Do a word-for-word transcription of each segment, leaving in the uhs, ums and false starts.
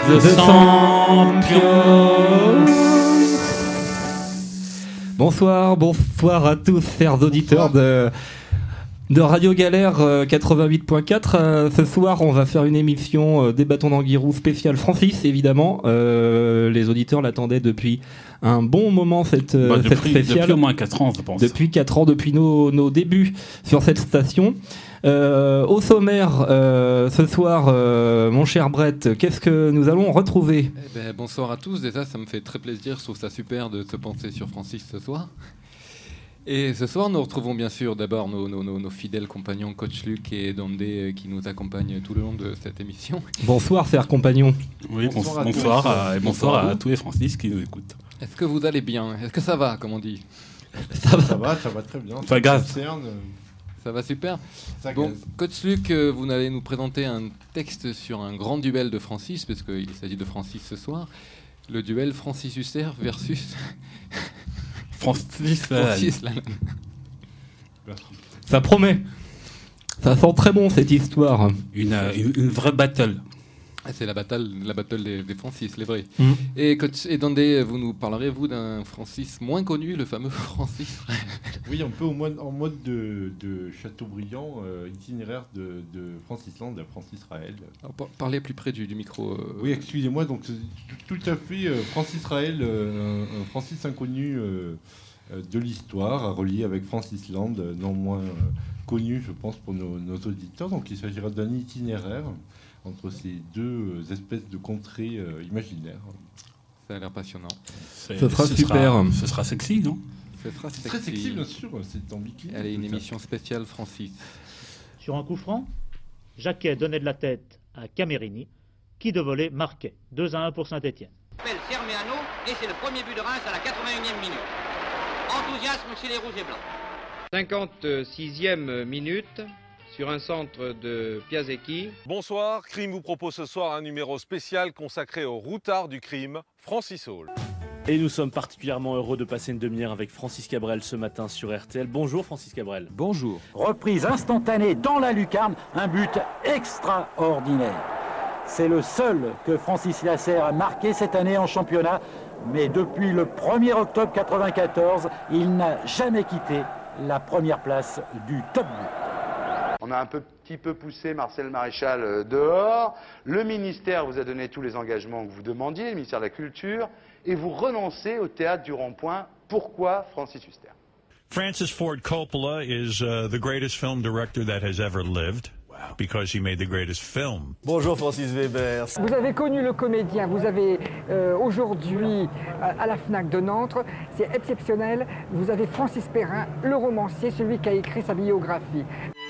The Champions. Bonsoir, bonsoir à tous, chers auditeurs de, de Radio Galère euh, quatre-vingt-huit point quatre. Euh, ce soir, on va faire une émission euh, des bâtons d'Anguirou spéciale Francis, évidemment. Euh, les auditeurs l'attendaient depuis un bon moment, cette, bah, cette depuis, spéciale. Depuis au moins quatre ans, je pense. Depuis quatre ans, depuis nos, nos débuts sur cette station. Euh, au sommaire, euh, ce soir, euh, mon cher Brett, qu'est-ce que nous allons retrouver ? Eh ben, bonsoir à tous, déjà ça me fait très plaisir, je trouve ça super de se pencher sur Francis ce soir. Et ce soir nous retrouvons bien sûr d'abord nos, nos, nos, nos fidèles compagnons Coach Luc et Dandé qui nous accompagnent tout le long de cette émission. Bonsoir, chers compagnons. Oui, bonsoir, bonsoir, bonsoir, à, et bonsoir, bonsoir à, à tous les Francis qui nous écoutent. Est-ce que vous allez bien ? Est-ce que ça va, comme on dit ? Ça va, ça va, ça va très bien. Ça gaz. Ça va super. Ça bon, gaz. Coach Luc, vous allez nous présenter un texte sur un grand duel de Francis, parce qu'il s'agit de Francis ce soir. Le duel Francis Huster versus Francis Lalanne. Ça promet. Ça sent très bon cette histoire. Une, une, une vraie battle. Ah, c'est la battle, la battle des, des Francis, les vrais. Mmh. Et, coach, et Dandé, vous nous parlerez, vous, d'un Francis moins connu, le fameux Francis. Oui, un peu au mode, en mode de, de Chateaubriand, euh, itinéraire de, de Francis Land à Francis Raël. Alors, par, parlez plus près du, du micro. Euh... Oui, excusez-moi, donc tout, tout à fait, euh, Francis Raël, euh, un, un Francis inconnu euh, de l'histoire, à relier avec Francis Land, non moins euh, connu, je pense, pour nos, nos auditeurs. Donc il s'agira d'un itinéraire entre ces deux espèces de contrées euh, imaginaires. Ça a l'air passionnant. Ce sera ce super. Sera, ce sera sexy, non ? Ce sera sexy. Très sexy, bien sûr, c'est ambigu. Allez, une émission spéciale Francis. Sur un coup franc, Jacquet donnait de la tête à Camerini, qui de volée marquait. deux à un pour Saint-Étienne. Sermeano, et c'est le premier but de Reims à la quatre-vingt-unième minute. Enthousiasme chez les Rouges et Blancs. cinquante-sixième minute. Sur un centre de Piasecki. Bonsoir, Crime vous propose ce soir un numéro spécial consacré au routard du crime, Francis Hall. Et nous sommes particulièrement heureux de passer une demi-heure avec Francis Cabrel ce matin sur R T L. Bonjour Francis Cabrel. Bonjour. Reprise instantanée dans la lucarne, un but extraordinaire. C'est le seul que Francis Lasser a marqué cette année en championnat, mais depuis le premier octobre quatre-vingt-quatorze, il n'a jamais quitté la première place du top but. On a un peu, petit peu poussé Marcel Maréchal dehors. Le ministère vous a donné tous les engagements que vous demandiez, le ministère de la Culture, et vous renoncez au théâtre du Rond-Point. Pourquoi Francis Huster ? Francis Ford Coppola is uh, the greatest film director that has ever lived. Because he made the greatest film. Bonjour Francis Weber. Vous avez connu le comédien, vous avez euh, aujourd'hui à, à la Fnac de Nantes, c'est exceptionnel. Vous avez Francis Perrin, le romancier, celui qui a écrit sa biographie.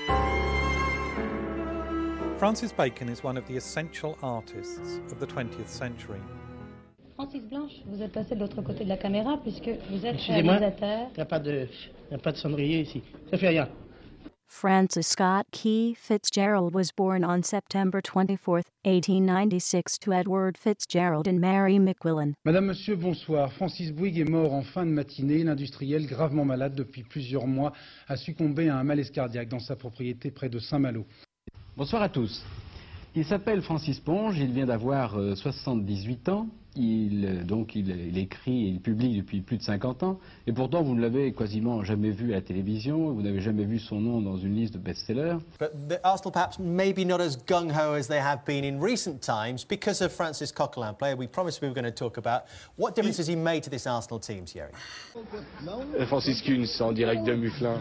Francis Bacon is one of the essential artists of the twentieth century. Francis Blanche, vous êtes passé de l'autre côté de la caméra puisque vous êtes Excusez-moi, réalisateur. il n'y a pas de, y a pas de cendrier ici. Ça fait rien. Francis Scott Key Fitzgerald was born on September twenty-fourth, eighteen ninety-six to Edward Fitzgerald and Mary McQuillan. Madame, Monsieur, bonsoir. Francis Bouygues est mort en fin de matinée. L'industriel, gravement malade depuis plusieurs mois, a succombé à un malaise cardiaque dans sa propriété près de Saint-Malo. Bonsoir à tous. Il s'appelle Francis Ponge, il vient d'avoir euh, soixante-dix-huit ans. Il, euh, donc il, il écrit et il publie depuis plus de cinquante ans. Et pourtant, vous ne l'avez quasiment jamais vu à la télévision. Vous n'avez jamais vu son nom dans une liste de best-sellers. But the Arsenal perhaps maybe not as gung-ho as they have been in recent times because of Francis Coquelin, player we promised we were going to talk about. What difference has he made to this Arsenal team, Thierry? Francis Kuhns, en direct de Mufflin.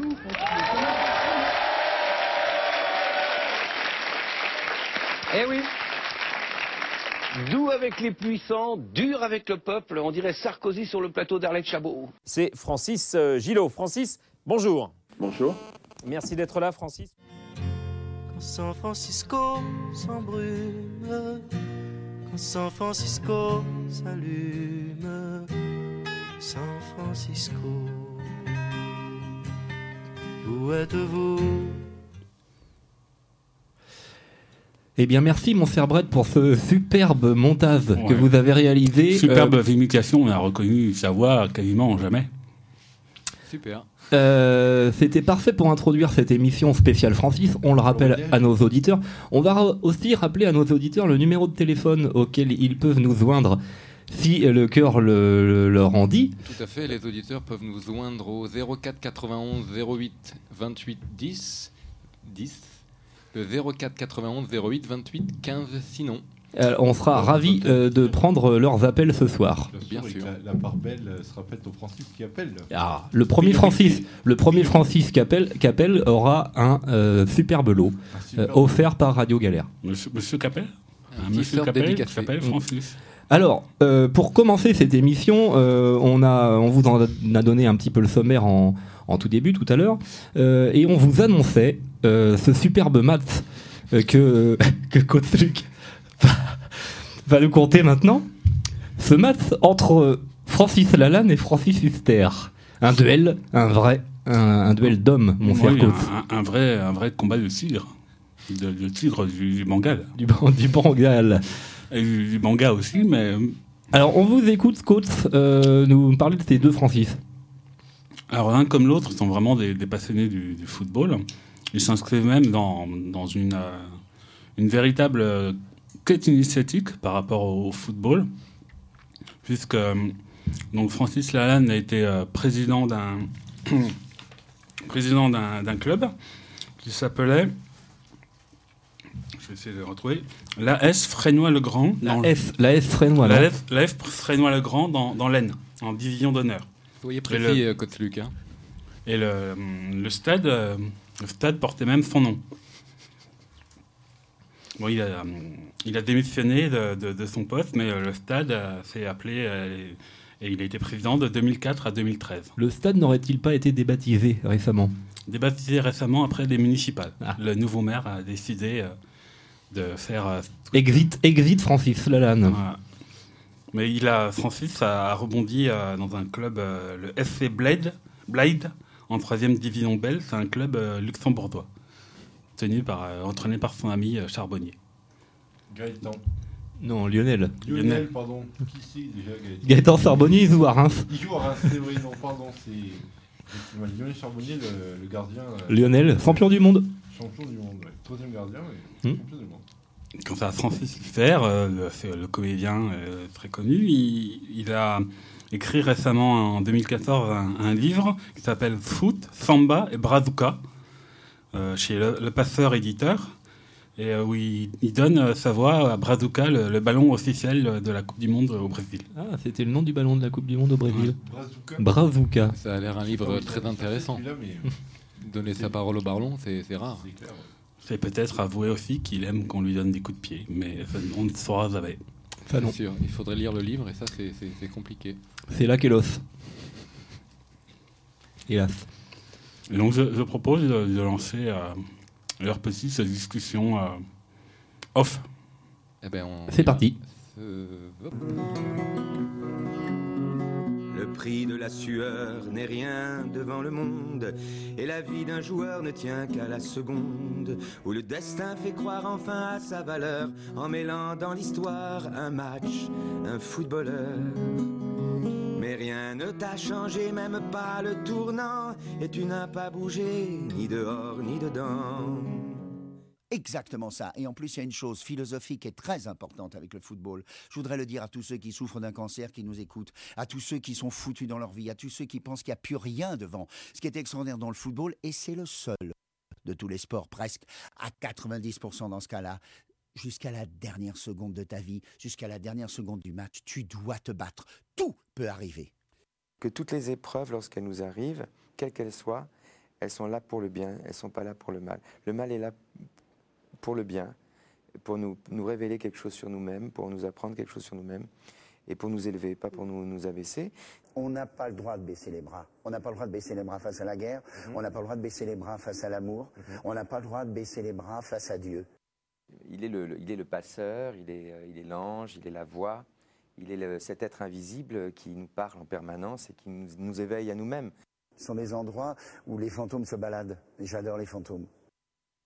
Eh oui, doux avec les puissants, dur avec le peuple, on dirait Sarkozy sur le plateau d'Arlette Chabot. C'est Francis euh, Gillot. Francis, bonjour. Bonjour. Merci d'être là, Francis. Quand San Francisco s'embrume, quand San Francisco s'allume, San Francisco, où êtes-vous ? Eh bien, merci, mon cher Brett, pour ce superbe montage ouais. que vous avez réalisé. Superbe euh... imitation, on a reconnu sa voix quasiment jamais. Super. Euh, c'était parfait pour introduire cette émission spéciale Francis. On le rappelle à nos auditeurs. On va ra- aussi rappeler à nos auditeurs le numéro de téléphone auquel ils peuvent nous joindre si le cœur le, le, leur en dit. Tout à fait, les auditeurs peuvent nous joindre au zéro quatre quatre-vingt-onze zéro huit vingt-huit dix dix, le zéro quatre quatre-vingt-onze zéro huit vingt-huit quinze sinon. Euh, on sera ravis euh, de prendre leurs appels ce soir. Bien sûr. La, la part belle sera faite au Francis qui appelle. Ah, le premier Francis, le premier Francis qui appelle, qui appelle aura un euh, superbe lot euh, offert par Radio Galère. Monsieur, monsieur Capel Un Un monsieur t-shirt Capel dédicacé. qui s'appelle Francis. Alors, euh, pour commencer cette émission, euh, on, a, on vous en a donné un petit peu le sommaire en, en tout début, tout à l'heure, euh, et on vous annonçait euh, ce superbe match euh, que, que Coach Luc va, va nous conter maintenant. Ce match entre Francis Lalanne et Francis Huster. Un duel, un vrai, un, un duel d'hommes, mon cher Oui, coach. un, un, vrai, un vrai combat de tigre. De, de tigre du, du Bengale. Du, du Bengale. Et du, du manga aussi, mais... Alors, on vous écoute, coach, euh, nous parler de ces deux Francis. Alors, l'un comme l'autre sont vraiment des, des passionnés du, du football. Ils s'inscrivent même dans, dans une, euh, une véritable euh, quête initiatique par rapport au, au football, puisque euh, donc Francis Lalanne a été euh, président d'un président d'un, d'un club qui s'appelait... Je vais essayer de le retrouver. La S Frénois-le-Grand. La F, la F Frénois. La F, la F Frénois-le-Grand dans, dans l'Aisne, en division d'honneur. Soyez précis, le, coach Luc. Hein. Et le, le, stade, le stade portait même son nom. Bon, il, a, il a démissionné de, de, de son poste, mais le stade s'est appelé... Et il a été président de deux mille quatre à deux mille treize. Le stade n'aurait-il pas été débaptisé récemment ? Débaptisé récemment après les municipales. Ah. Le nouveau maire a décidé... de faire euh, exit exit Francis Lalanne. Ouais. Mais il a Francis a rebondi euh, dans un club euh, le F C Blade Blade en troisième division belge, c'est un club euh, luxembourgeois tenu par euh, entraîné par son ami euh, Charbonnier. Gaëtan. Non, Lionel. Lionel, Lionel pardon. Qui c'est déjà Gaëtan Gaëtan Charbonnier, il joue à Reims. Il joue à Reims, c'est vrai, non, pardon, c'est Lionel Charbonnier, le, le gardien. Euh... Lionel, champion du monde. Champion du monde, ouais. Troisième gardien, oui. Hum. Champion du monde. Quant à Francis Huster, euh, le, le comédien euh, très connu, il, il a écrit récemment en deux mille quatorze un, un livre qui s'appelle Foot, Samba et Brazuca euh, chez le, le Passeur éditeur, et euh, où il, il donne sa voix à Brazuca, le, le ballon officiel de la Coupe du Monde au Brésil. Ah, c'était le nom du ballon de la Coupe du Monde au Brésil. Ouais. Brazuca. Brazuca. Ça a l'air un livre oui, très intéressant. Mais... Donner sa parole au ballon, c'est, c'est rare. C'est clair, ouais. C'est peut-être avouer aussi qu'il aime qu'on lui donne des coups de pied, mais on ne saura jamais. Ça, non. Sûr, il faudrait lire le livre et ça, c'est, c'est, c'est compliqué. C'est là qu'est l'os. Hélas. Et donc, je, je propose de, de lancer euh, leur petite discussion euh, off. Eh ben, on... C'est parti. Euh... Le prix de la sueur n'est rien devant le monde, et la vie d'un joueur ne tient qu'à la seconde, où le destin fait croire enfin à sa valeur, en mêlant dans l'histoire un match, un footballeur. Mais rien ne t'a changé, même pas le tournant, et tu n'as pas bougé, ni dehors ni dedans. Exactement ça. Et en plus, il y a une chose philosophique et très importante avec le football. Je voudrais le dire à tous ceux qui souffrent d'un cancer, qui nous écoutent, à tous ceux qui sont foutus dans leur vie, à tous ceux qui pensent qu'il n'y a plus rien devant. Ce qui est extraordinaire dans le football, et c'est le seul de tous les sports, presque à quatre-vingt-dix pour cent dans ce cas-là, jusqu'à la dernière seconde de ta vie, jusqu'à la dernière seconde du match, tu dois te battre. Tout peut arriver. Que toutes les épreuves, lorsqu'elles nous arrivent, quelles qu'elles soient, elles sont là pour le bien, elles ne sont pas là pour le mal. Le mal est là pour le bien, pour nous, nous révéler quelque chose sur nous-mêmes, pour nous apprendre quelque chose sur nous-mêmes, et pour nous élever, pas pour nous, nous abaisser. On n'a pas le droit de baisser les bras. On n'a pas le droit de baisser les bras face à la guerre, mmh. On n'a pas le droit de baisser les bras face à l'amour, mmh. On n'a pas le droit de baisser les bras face à Dieu. Il est le, le, il est le passeur, il est, il est l'ange, il est la voix, il est le, cet être invisible qui nous parle en permanence et qui nous, nous éveille à nous-mêmes. Ce sont des endroits où les fantômes se baladent, et j'adore les fantômes.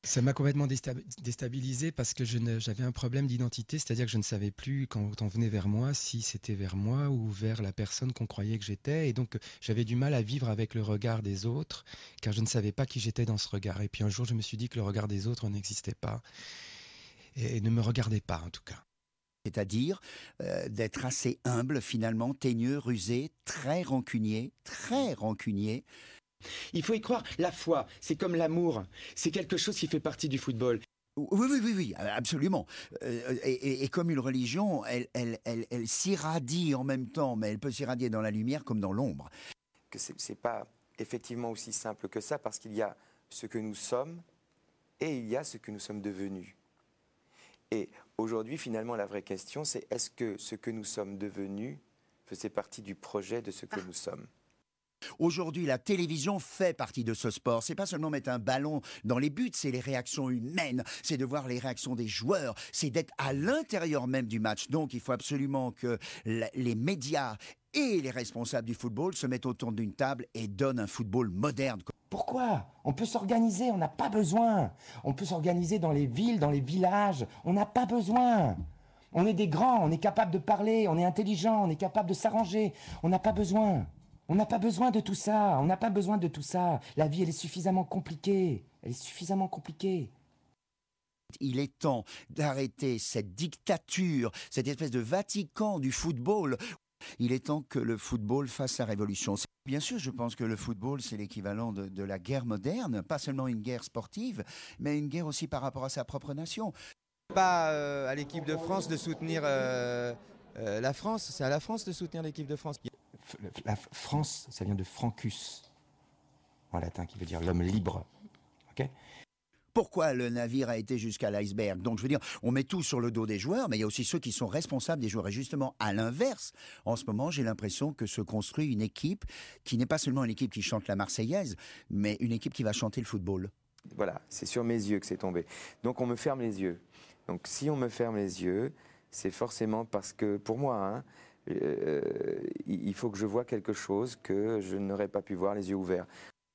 Ça m'a complètement déstabilisé parce que je ne, j'avais un problème d'identité, c'est-à-dire que je ne savais plus quand on venait vers moi si c'était vers moi ou vers la personne qu'on croyait que j'étais, et donc j'avais du mal à vivre avec le regard des autres car je ne savais pas qui j'étais dans ce regard. Et puis un jour je me suis dit que le regard des autres n'existait pas et ne me regardait pas en tout cas. C'est-à-dire euh, d'être assez humble finalement, teigneux, rusé, très rancunier, très rancunier. Il faut y croire, la foi, c'est comme l'amour, c'est quelque chose qui fait partie du football. Oui, oui, oui, oui, absolument. Euh, et, et, et comme une religion, elle, elle, elle, elle s'irradie en même temps, mais elle peut s'irradier dans la lumière comme dans l'ombre. Que c'est, c'est pas effectivement aussi simple que ça, parce qu'il y a ce que nous sommes et il y a ce que nous sommes devenus. Et aujourd'hui, finalement, la vraie question, c'est est-ce que ce que nous sommes devenus faisait partie du projet de ce que nous sommes ? Aujourd'hui, la télévision fait partie de ce sport. C'est pas seulement mettre un ballon dans les buts, c'est les réactions humaines, c'est de voir les réactions des joueurs, c'est d'être à l'intérieur même du match. Donc, il faut absolument que les médias et les responsables du football se mettent autour d'une table et donnent un football moderne. Pourquoi ? On peut s'organiser, on n'a pas besoin. On peut s'organiser dans les villes, dans les villages, on n'a pas besoin. On est des grands, on est capable de parler, on est intelligent, on est capable de s'arranger, on n'a pas besoin. On n'a pas besoin de tout ça, on n'a pas besoin de tout ça. La vie, elle est suffisamment compliquée, elle est suffisamment compliquée. Il est temps d'arrêter cette dictature, cette espèce de Vatican du football. Il est temps que le football fasse sa révolution. Bien sûr, je pense que le football, c'est l'équivalent de, de la guerre moderne, pas seulement une guerre sportive, mais une guerre aussi par rapport à sa propre nation. Pas euh, à l'équipe de France de soutenir euh, euh, la France, c'est à la France de soutenir l'équipe de France. La France, ça vient de Francus, en latin, qui veut dire l'homme libre. Okay ? Pourquoi le navire a été jusqu'à l'iceberg ? Donc, je veux dire, on met tout sur le dos des joueurs, mais il y a aussi ceux qui sont responsables des joueurs. Et justement, à l'inverse, en ce moment, j'ai l'impression que se construit une équipe qui n'est pas seulement une équipe qui chante la Marseillaise, mais une équipe qui va chanter le football. Voilà, c'est sur mes yeux que c'est tombé. Donc, on me ferme les yeux. Donc, si on me ferme les yeux, c'est forcément parce que, pour moi, hein, Euh, il faut que je voie quelque chose que je n'aurais pas pu voir les yeux ouverts.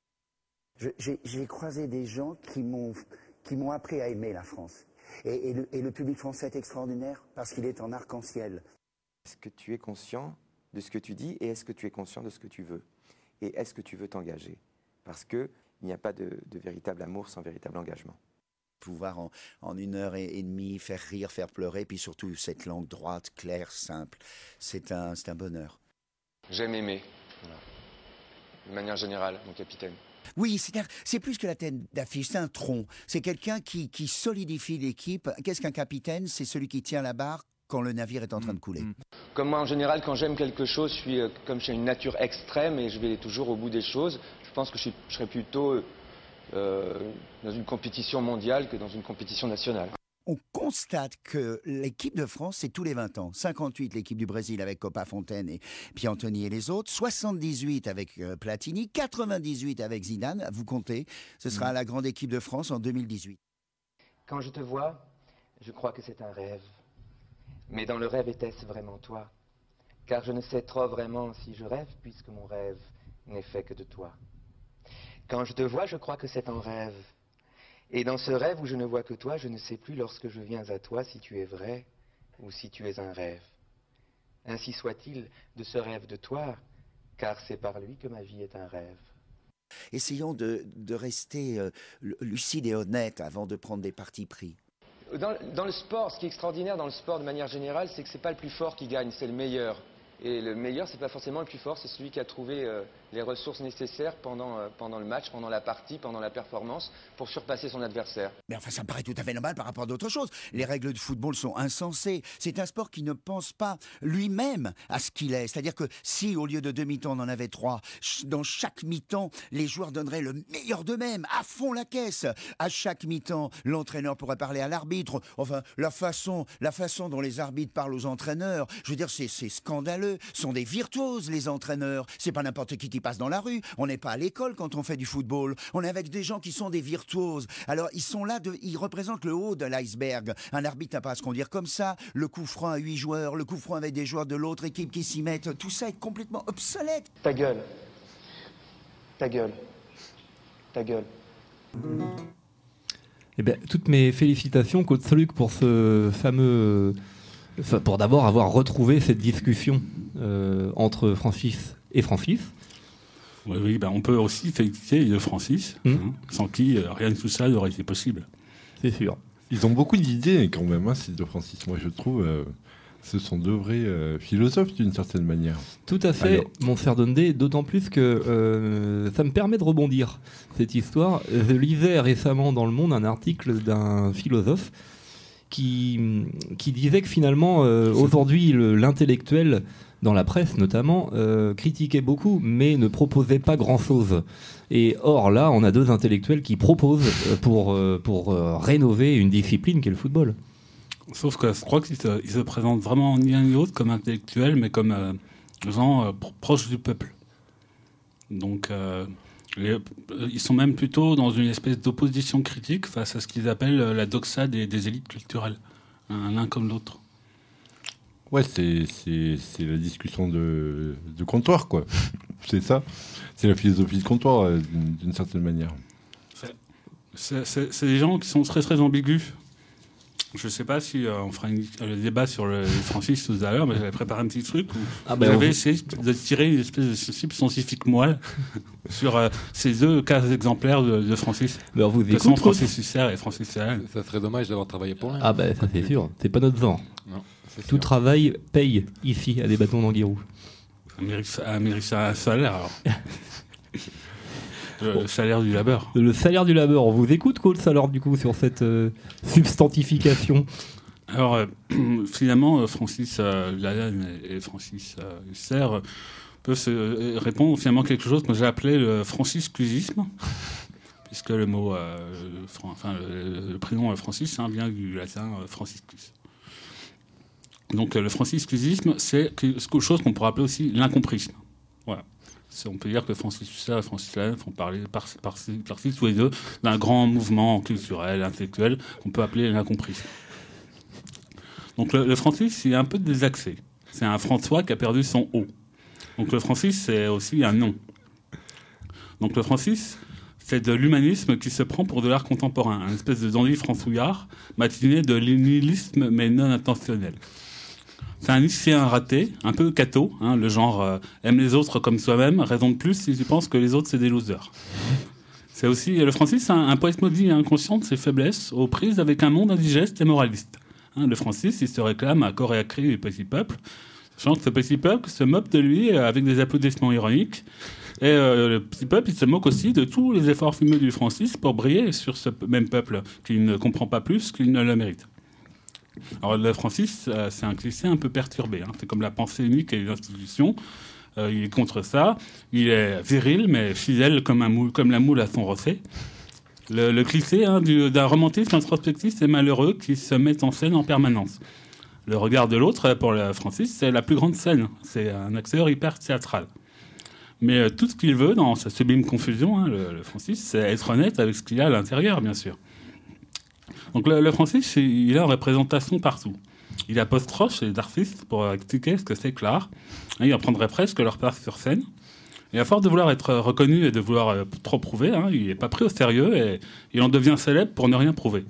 Je, j'ai, j'ai croisé des gens qui m'ont, qui m'ont appris à aimer la France. Et, et, le, et le public français est extraordinaire parce qu'il est en arc-en-ciel. Est-ce que tu es conscient de ce que tu dis et est-ce que tu es conscient de ce que tu veux ? Et est-ce que tu veux t'engager ? Parce qu'il n'y a pas de, de véritable amour sans véritable engagement. Pouvoir en, en une heure et, et demie faire rire, faire pleurer, puis surtout cette langue droite, claire, simple, c'est un, c'est un bonheur. J'aime aimer, voilà. De manière générale, mon capitaine. Oui, c'est, c'est plus que la tête d'affiche, c'est un tronc. C'est quelqu'un qui, qui solidifie l'équipe. Qu'est-ce qu'un capitaine ? C'est celui qui tient la barre quand le navire est en train de couler. Comme moi, en général, quand j'aime quelque chose, je suis euh, comme j'ai une nature extrême et je vais toujours au bout des choses. Je pense que je, suis, je serais plutôt... Euh, Euh, dans une compétition mondiale que dans une compétition nationale. On constate que l'équipe de France, c'est tous les vingt ans. cinquante-huit, l'équipe du Brésil avec Copa Fontaine et Piantoni et les autres. soixante-dix-huit avec euh, Platini. quatre-vingt-dix-huit avec Zidane. Vous comptez, ce sera mmh. la grande équipe de France en deux mille dix-huit. Quand je te vois, je crois que c'est un rêve. Mais dans le rêve, était-ce vraiment toi ? Car je ne sais trop vraiment si je rêve, puisque mon rêve n'est fait que de toi. Quand je te vois, je crois que c'est un rêve. Et dans ce rêve où je ne vois que toi, je ne sais plus lorsque je viens à toi si tu es vrai ou si tu es un rêve. Ainsi soit-il de ce rêve de toi, car c'est par lui que ma vie est un rêve. Essayons de, de rester euh, lucide et honnête avant de prendre des partis pris. Dans, dans le sport, ce qui est extraordinaire dans le sport de manière générale, c'est que c'est pas le plus fort qui gagne, c'est le meilleur. Et le meilleur, c'est pas forcément le plus fort, c'est celui qui a trouvé euh, les ressources nécessaires pendant, euh, pendant le match, pendant la partie, pendant la performance, pour surpasser son adversaire. Mais enfin, ça me paraît tout à fait normal par rapport à d'autres choses. Les règles de football sont insensées. C'est un sport qui ne pense pas lui-même à ce qu'il est. C'est-à-dire que si, au lieu de deux mi-temps, on en avait trois, dans chaque mi-temps, les joueurs donneraient le meilleur d'eux-mêmes, à fond la caisse. À chaque mi-temps, l'entraîneur pourrait parler à l'arbitre. Enfin, la façon, la façon dont les arbitres parlent aux entraîneurs, je veux dire, c'est, c'est scandaleux. Sont des virtuoses, les entraîneurs. C'est pas n'importe qui qui passe dans la rue. On n'est pas à l'école quand on fait du football. On est avec des gens qui sont des virtuoses. Alors, ils sont là, de, ils représentent le haut de l'iceberg. Un arbitre n'a pas à se conduire comme ça. Le coup franc à huit joueurs, le coup franc avec des joueurs de l'autre équipe qui s'y mettent. Tout ça est complètement obsolète. Ta gueule. Ta gueule. Ta gueule. Eh ben, toutes mes félicitations, Coach Luc, pour ce fameux, enfin, pour d'abord avoir retrouvé cette discussion euh, entre Francis et Francis. Oui, oui ben on peut aussi féliciter les deux Francis, mmh. hein, sans qui euh, rien de tout ça n'aurait été possible. C'est sûr. Ils ont beaucoup d'idées quand même, hein, ces deux Francis. Moi, je trouve, euh, ce sont deux vrais euh, philosophes d'une certaine manière. Tout à fait, Alors. mon cher Dondé, d'autant plus que euh, ça me permet de rebondir, cette histoire. Je lisais récemment dans Le Monde un article d'un philosophe qui, qui disait que finalement, euh, aujourd'hui, le, l'intellectuel, dans la presse notamment, euh, critiquait beaucoup, mais ne proposait pas grand-chose. Et or, là, on a deux intellectuels qui proposent pour, pour euh, rénover une discipline qu'est le football. Sauf que je crois qu'ils se, ils se présentent vraiment ni l'un ni l'autre comme intellectuels, mais comme euh, gens euh, pro- proches du peuple. Donc, euh, les, ils sont même plutôt dans une espèce d'opposition critique face à ce qu'ils appellent la doxa des, des élites culturelles, hein, l'un comme l'autre. Ouais, c'est, c'est, c'est la discussion de, de comptoir, quoi. C'est ça. C'est la philosophie de comptoir, d'une, d'une certaine manière. C'est, c'est, c'est, c'est des gens qui sont très, très ambigus. Je ne sais pas si euh, on fera une, le débat sur le Francis tout à l'heure, mais j'avais préparé un petit truc où ah ben j'avais on... essayé de tirer une espèce de cible scientifique moelle sur euh, ces deux cas exemplaires de, de Francis. Alors vous écoutez, Francis Huster et Francis Lalanne. Ça serait dommage d'avoir travaillé pour lui. Ah ben ça c'est sûr, c'est pas notre genre. Non, c'est Tout sûr. Travail paye ici à des bâtons d'Anguirou. Ça mérite, ça mérite un salaire alors. Le bon. salaire du labeur. Le salaire du labeur. On vous écoute, Coach, alors, du coup, sur cette euh, substantification. Alors, euh, finalement, Francis euh, Lalanne et Francis euh, Huster euh, peuvent se euh, répondre finalement quelque chose que j'ai appelé le franciscusisme, puisque le mot, euh, fran- enfin, le, le prénom Francis hein, vient du latin euh, franciscus. Donc, euh, le franciscusisme, c'est quelque chose qu'on pourrait appeler aussi l'incomprisme. Voilà. On peut dire que Francis Huster et Francis Lalanne font parler par, par, par, par tous les deux d'un grand mouvement culturel, intellectuel, qu'on peut appeler l'incomprisme. Donc le, le Francis, il est un peu désaxé. C'est un François qui a perdu son O. Donc le Francis, c'est aussi un nom. Donc le Francis, c'est de l'humanisme qui se prend pour de l'art contemporain, une espèce de dandy fransouillard, matiné de nihilisme mais non intentionnel. C'est un lycéen raté, un peu catho, hein, le genre euh, aime les autres comme soi-même, raison de plus si tu penses que les autres c'est des losers. C'est aussi, le Francis, c'est un, un poète maudit et inconscient de ses faiblesses, aux prises avec un monde indigeste et moraliste. Hein, le Francis, il se réclame à corps et à cri du petit peuple, sachant que ce petit peuple se moque de lui avec des applaudissements ironiques. Et euh, le petit peuple, il se moque aussi de tous les efforts fumeux du Francis pour briller sur ce même peuple qu'il ne comprend pas plus qu'il ne le mérite. Alors le Francis, euh, c'est un cliché un peu perturbé. Hein. C'est comme la pensée unique et les institutions. Euh, il est contre ça. Il est viril, mais fidèle comme, un moule, comme la moule à son reflet. Le, le cliché hein, du, d'un romantisme introspectif et malheureux qui se met en scène en permanence. Le regard de l'autre, pour le Francis, c'est la plus grande scène. C'est un acteur hyper théâtral. Mais euh, tout ce qu'il veut dans sa sublime confusion, hein, le, le Francis, c'est être honnête avec ce qu'il a à l'intérieur, bien sûr. Donc le, le Francis, il a une représentation partout. Il apostrophe les artistes pour expliquer ce que c'est que l'art. Il apprendrait presque leur place sur scène. Et à force de vouloir être reconnu et de vouloir euh, trop prouver, hein, il n'est pas pris au sérieux et il en devient célèbre pour ne rien prouver.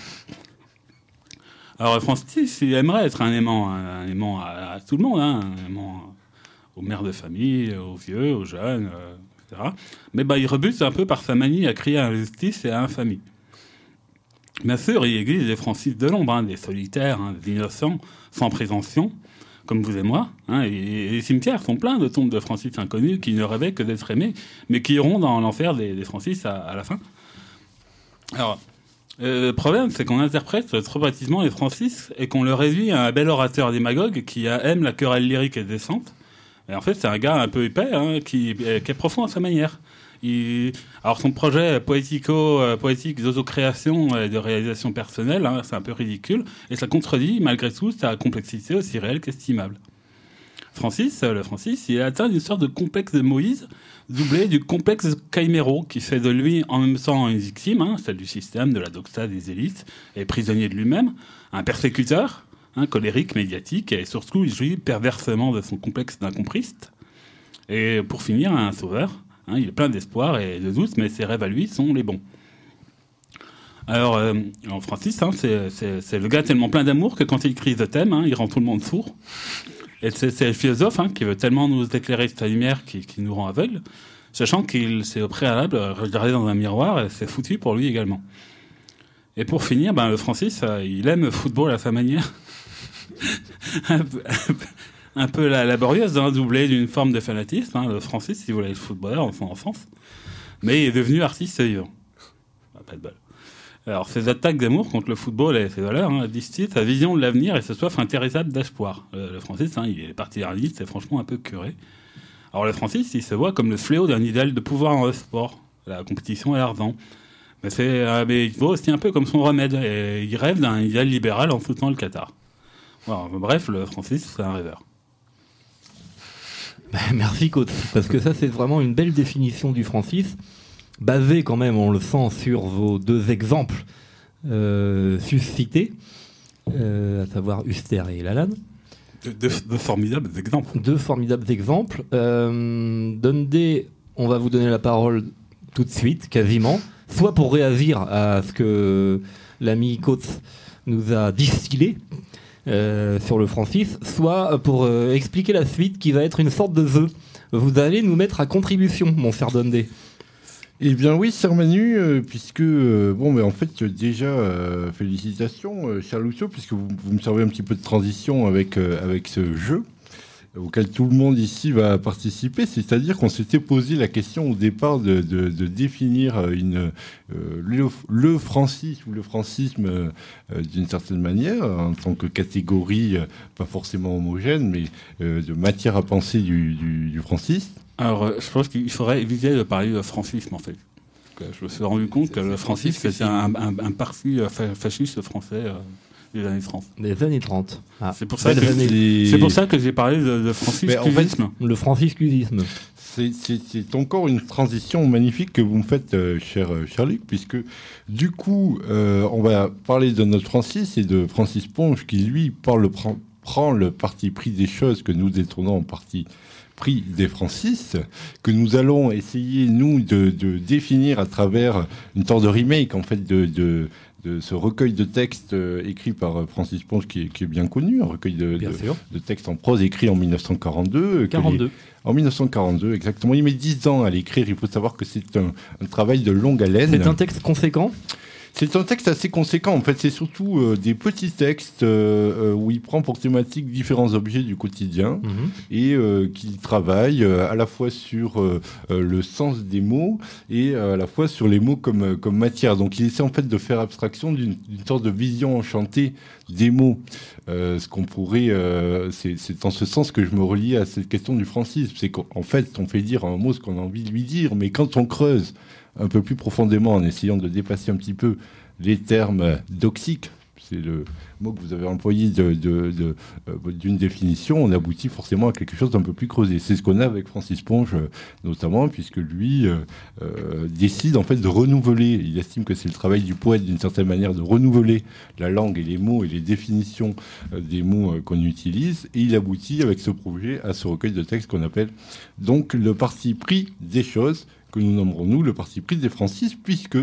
Alors Francis, il aimerait être un aimant, un aimant à, à tout le monde, hein, un aimant aux mères de famille, aux vieux, aux jeunes, euh, et cetera. Mais bah, il rebute un peu par sa manie à crier à l'injustice et à l'infamie. Bien sûr, il existe des Francis de l'ombre, hein, des solitaires, hein, des innocents, sans présomption, comme vous et moi. Hein, et, et les cimetières sont pleins de tombes de Francis inconnus qui ne rêvaient que d'être aimés, mais qui iront dans l'enfer des, des Francis à, à la fin. Alors, euh, le problème, c'est qu'on interprète trop baptisement les Francis et qu'on le réduit à un bel orateur démagogue qui aime la querelle lyrique et décente. Et en fait, c'est un gars un peu épais, hein, qui, qui est profond à sa manière. Il... Alors son projet poético, euh, poétique d'autocréation et de réalisation personnelle, hein, c'est un peu ridicule, et ça contredit malgré tout sa complexité aussi réelle qu'estimable. Francis, le Francis, il a atteint une sorte de complexe de Moïse, doublé du complexe Caïméro, qui fait de lui en même temps une victime, hein, celle du système, de la doxa des élites, et prisonnier de lui-même, un persécuteur, hein, colérique, médiatique, et surtout il jouit perversement de son complexe d'incompriste. Et pour finir, un sauveur. Hein, il est plein d'espoir et de doutes, mais ses rêves à lui sont les bons. Alors, euh, en Francis, hein, c'est, c'est, c'est le gars tellement plein d'amour que quand il crie The Thème, hein, il rend tout le monde sourd. Et c'est, c'est le philosophe hein, qui veut tellement nous éclairer cette lumière qui, qui nous rend aveugles, sachant qu'il s'est au préalable regardé dans un miroir et c'est foutu pour lui également. Et pour finir, ben, le Francis, euh, il aime le football à sa manière. un, peu, un peu laborieuse, hein, doublée d'une forme de fanatisme. Hein, le Francis, si vous voulez, le footballeur en son enfance. Mais il est devenu artiste vivant. Ah, pas de bol. Alors, ces attaques d'amour contre le football et ses valeurs hein, distillent sa vision de l'avenir et sa soif intéressable d'espoir. Le, le Francis, hein, il est parti-artiste et franchement un peu curé. Alors, le Francis, il se voit comme le fléau d'un idéal de pouvoir dans le sport, la compétition et l'argent. Mais, c'est, euh, mais il voit aussi un peu comme son remède. Et il rêve d'un idéal libéral en soutenant le Qatar. Alors, bref, le Francis, c'est un rêveur. Merci, Côte. Parce que ça, c'est vraiment une belle définition du Francis. Basé quand même, on le sent, sur vos deux exemples euh, suscités, euh, à savoir Huster et Lalanne. Deux de, de formidables exemples. Deux formidables exemples. Euh, Dundee, on va vous donner la parole tout de suite, quasiment, soit pour réagir à ce que l'ami Coates nous a distillé euh, sur le Francis, soit pour euh, expliquer la suite qui va être une sorte de jeu. Vous allez nous mettre à contribution, mon cher Dundee. Eh bien oui, cher Manu, euh, puisque, euh, bon, mais en fait, déjà, euh, félicitations, euh, cher Lucio, puisque vous, vous me servez un petit peu de transition avec, euh, avec ce jeu, auquel tout le monde ici va participer, c'est-à-dire qu'on s'était posé la question au départ de, de, de définir une, euh, le, le Francis ou le francisme euh, d'une certaine manière, en tant que catégorie, euh, pas forcément homogène, mais euh, de matière à penser du, du, du francisme. Alors, euh, je pense qu'il faudrait éviter de parler de francisme, en fait. Que je me suis rendu compte que le francisme, c'est un, un, un parti fasciste français euh, des années trente. Des années trente. Ah. C'est, pour ça que, années... c'est pour ça que j'ai parlé de, de franciscusisme. En fait, le franciscusisme. C'est, c'est, c'est encore une transition magnifique que vous me faites, euh, cher, cher Luc, puisque du coup, euh, on va parler de notre Francis et de Francis Ponge, qui lui parle, prend, prend le parti pris des choses que nous détournons en partie pris des Francis, que nous allons essayer, nous, de, de définir à travers une sorte de remake, en fait, de, de, de ce recueil de textes euh, écrit par Francis Ponge, qui est, qui est bien connu, un recueil de, de, de textes en prose écrit en dix-neuf cent quarante-deux. quarante-deux. En dix-neuf cent quarante-deux, exactement. Il met dix ans à l'écrire. Il faut savoir que c'est un, un travail de longue haleine. C'est un texte conséquent ? C'est un texte assez conséquent. En fait, c'est surtout euh, des petits textes euh, où il prend pour thématique différents objets du quotidien mmh. et euh, qu'il travaille euh, à la fois sur euh, le sens des mots et euh, à la fois sur les mots comme, comme matière. Donc, il essaie en fait de faire abstraction d'une, d'une sorte de vision enchantée des mots. Euh, ce qu'on pourrait, euh, c'est, c'est en ce sens que je me relie à cette question du francisme. C'est qu'en fait, on fait dire à un mot ce qu'on a envie de lui dire, mais quand on creuse un peu plus profondément en essayant de dépasser un petit peu les termes doxiques, c'est le mot que vous avez employé de, de, de, euh, d'une définition, on aboutit forcément à quelque chose d'un peu plus creusé. C'est ce qu'on a avec Francis Ponge, euh, notamment, puisque lui euh, euh, décide en fait de renouveler, il estime que c'est le travail du poète d'une certaine manière, de renouveler la langue et les mots et les définitions euh, des mots euh, qu'on utilise, et il aboutit avec ce projet à ce recueil de textes qu'on appelle donc le parti pris des choses, que nous nommerons nous le parti pris des Francis, puisque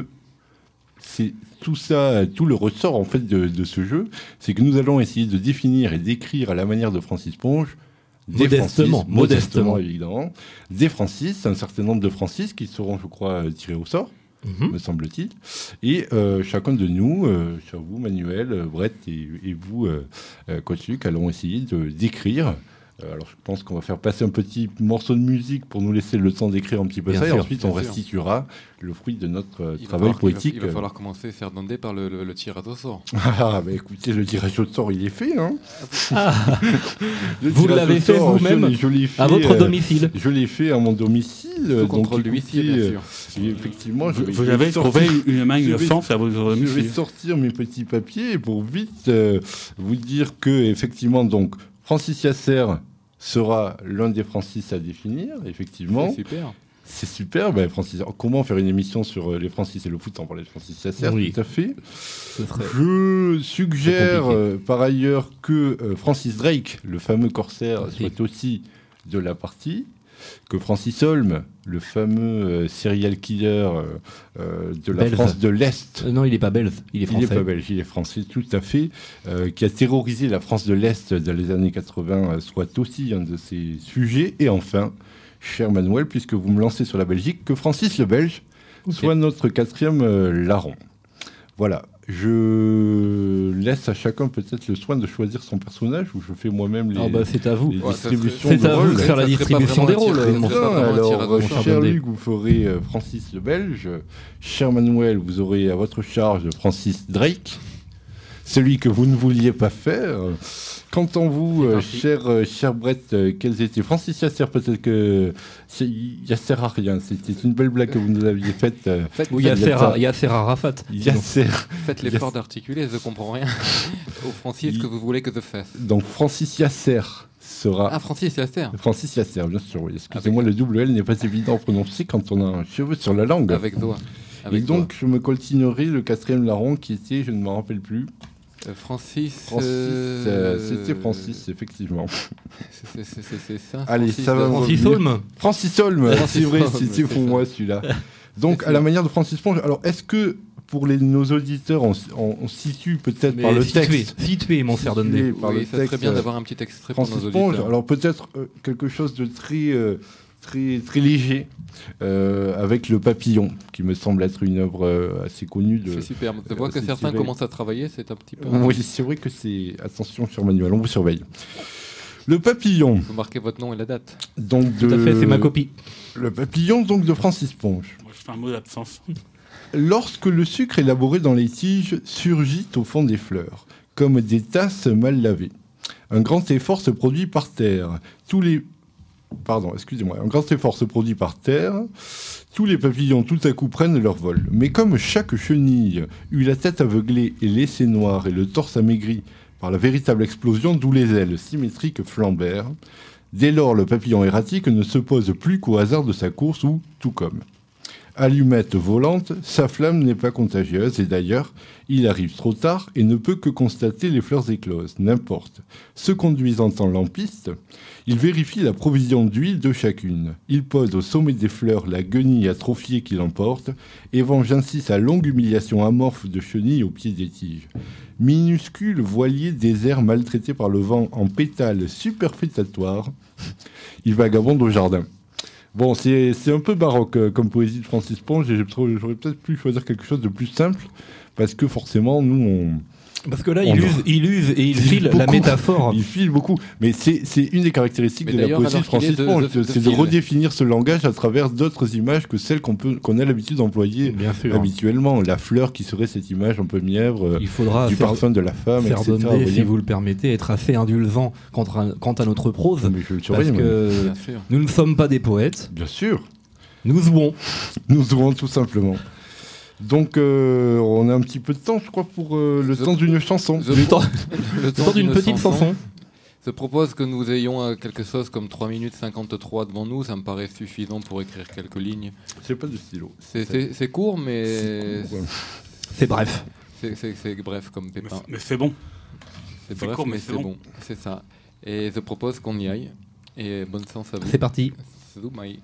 c'est tout ça, tout le ressort en fait de, de ce jeu, c'est que nous allons essayer de définir et d'écrire à la manière de Francis Ponge, des modestement, Francis, modestement évidemment, des Francis, un certain nombre de Francis qui seront, je crois, tirés au sort, mm-hmm. me semble-t-il, et euh, chacun de nous, euh, sur vous, Manuel, Brett et, et vous, euh, Coach Luc, allons essayer de d'écrire. Alors je pense qu'on va faire passer un petit morceau de musique pour nous laisser le temps d'écrire un petit peu bien ça, sûr, et ensuite on restituera sûr. le fruit de notre il travail falloir, poétique. Il va, il va falloir commencer à faire Dundee par le, le, le tirage au sort. Ah, bah écoutez, le tirage au sort, il est fait. Hein ah. Vous l'avez fait sort, vous-même je, je l'ai fait, à votre domicile. euh, Je l'ai fait à mon domicile. Sous contrôle d'huissier, bien sûr. Et effectivement, je, vous avez trouvé une main innocente à votre domicile. Je vais sortir mes petits papiers pour vite euh, vous dire que, effectivement, donc, Francis Yasser sera l'un des Francis à définir, effectivement. C'est super. C'est super. Ben, Francis, comment faire une émission sur les Francis et le foot sans parler de Francis Yasser ? Oui. Tout à fait. Serait... Je suggère euh, par ailleurs que euh, Francis Drake, le fameux corsaire, oui. soit aussi de la partie. que Francis Holm, le fameux euh, serial killer euh, euh, de la Belge. France de l'Est. Euh, non, il n'est pas belge, il est français. Il n'est pas belge, il est français, tout à fait, euh, qui a terrorisé la France de l'Est dans les années quatre-vingts, euh, soit aussi un de ses sujets. Et enfin, cher Manuel, puisque vous me lancez sur la Belgique, que Francis le Belge okay. soit notre quatrième euh, larron. Voilà. Je laisse à chacun peut-être le soin de choisir son personnage, ou je fais moi-même les, oh bah c'est à vous. les ouais, distributions serait, de c'est à rôles. vous de faire la distribution des rôles. Mon alors, cher Luc, vous ferez euh, Francis le Belge. Cher Manuel, vous aurez à votre charge Francis Drake, celui que vous ne vouliez pas faire. Quant à vous, euh, cher, euh, cher Brett, euh, quels étaient Francis Yasser, peut-être que Yasser a rien. C'était une belle blague que vous nous aviez faite. Euh, Ou Yasser à, Yasser Arafat. Yasser. Faites l'effort Yasser. d'articuler, je comprends rien. Au Francis, que vous voulez que je fasse. Donc Francis Yasser sera. Ah, Francis Yasser. Francis Yasser, bien sûr. Oui. Excusez-moi, Avec... le double L n'est pas évident à prononcer quand on a un cheveu sur la langue. Avec doigt. Avec Et donc, doigt. je me coltinerai le quatrième larron qui était, je ne m'en rappelle plus. Euh, Francis. Francis euh... Euh, c'était Francis, effectivement. C'est, c'est, c'est, c'est ça. Allez, Francis ça va. Francis Holm. Francis Holm, c'est vrai, c'était pour moi celui-là. Donc, à la manière de Francis Ponge. Alors, est-ce que pour les, nos auditeurs, on, on, on situe peut-être Mais par le situé, texte situé, mon cher Dundee. Oui, oui ça serait bien d'avoir un petit extrait Francis pour nos Ponge. auditeurs. Alors, peut-être euh, quelque chose de très. Euh, Très, très léger, euh, avec Le Papillon, qui me semble être une œuvre euh, assez connue. De, c'est superbe. Je vois euh, que certains tiré. commencent à travailler, c'est un petit peu... Oui, c'est vrai que c'est... Attention, cher Manuel, on vous surveille. Le Papillon. Vous marquez votre nom et la date. Donc de... Tout à fait, c'est ma copie. Le Papillon, donc, de Francis Ponge. Moi, je fais un mot d'absence. Lorsque le sucre élaboré dans les tiges surgit au fond des fleurs, comme des tasses mal lavées, un grand effort se produit par terre. Tous les... Pardon, excusez-moi. Un grand effort se produit par terre. Tous les papillons, tout à coup, prennent leur vol. Mais comme chaque chenille eut la tête aveuglée et l'essai noir et le torse amaigri par la véritable explosion, d'où les ailes symétriques flambèrent, dès lors le papillon erratique ne se pose plus qu'au hasard de sa course ou, tout comme. Allumette volante, sa flamme n'est pas contagieuse et d'ailleurs, il arrive trop tard et ne peut que constater les fleurs écloses. N'importe. Se conduisant en lampiste, il vérifie la provision d'huile de chacune. Il pose au sommet des fleurs la guenille atrophiée qui l'emporte et venge ainsi sa longue humiliation amorphe de chenille au pied des tiges. Minuscule voilier désert maltraité par le vent en pétales superfétatoires, il vagabonde au jardin. Bon, c'est, c'est un peu baroque euh, comme poésie de Francis Ponge et j'aurais peut-être pu choisir quelque chose de plus simple parce que forcément, nous, on... Parce que là, il use, il use et il file la métaphore. Il file beaucoup. Mais c'est, c'est une des caractéristiques mais de la poésie de Francis de, Ponge. De, de, c'est de, de redéfinir ce langage à travers d'autres images que celles qu'on, peut, qu'on a l'habitude d'employer habituellement. La fleur qui serait cette image un peu mièvre il faudra du faire, parfum de la femme, faire et cetera. Donner, si vous le permettez, être assez indulgent quant à, quant à notre prose. Mais je le parce surveille, que nous ne sommes pas des poètes. Bien sûr. Nous jouons. Nous jouons tout simplement. Donc, euh, on a un petit peu de temps, je crois, pour euh, le je temps d'une chanson. Le, le temps, le temps d'une petite chanson. Je propose que nous ayons euh, quelque chose comme trois minutes cinquante-trois devant nous. Ça me paraît suffisant pour écrire quelques lignes. C'est pas de stylo. C'est, c'est, c'est court, mais... C'est, court, ouais. c'est bref. C'est, c'est, c'est bref comme pépin. Mais, mais c'est bon. C'est, c'est bref, court, mais, mais c'est, c'est bon. bon. C'est ça. Et je propose qu'on y aille. Et bonne chance à vous. C'est parti. C'est dommage.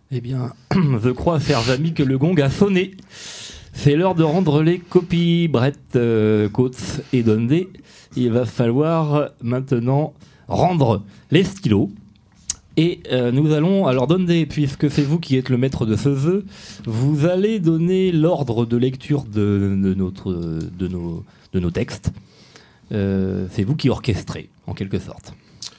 Eh bien, je crois, chers amis, que le gong a sonné. C'est l'heure de rendre les copies, Brett, euh, Coates et Dundee. Il va falloir maintenant rendre les stylos. Et euh, nous allons, alors Dundee, puisque c'est vous qui êtes le maître de ce jeu, vous allez donner l'ordre de lecture de, de, notre, de, nos, de nos textes. Euh, c'est vous qui orchestrez, en quelque sorte.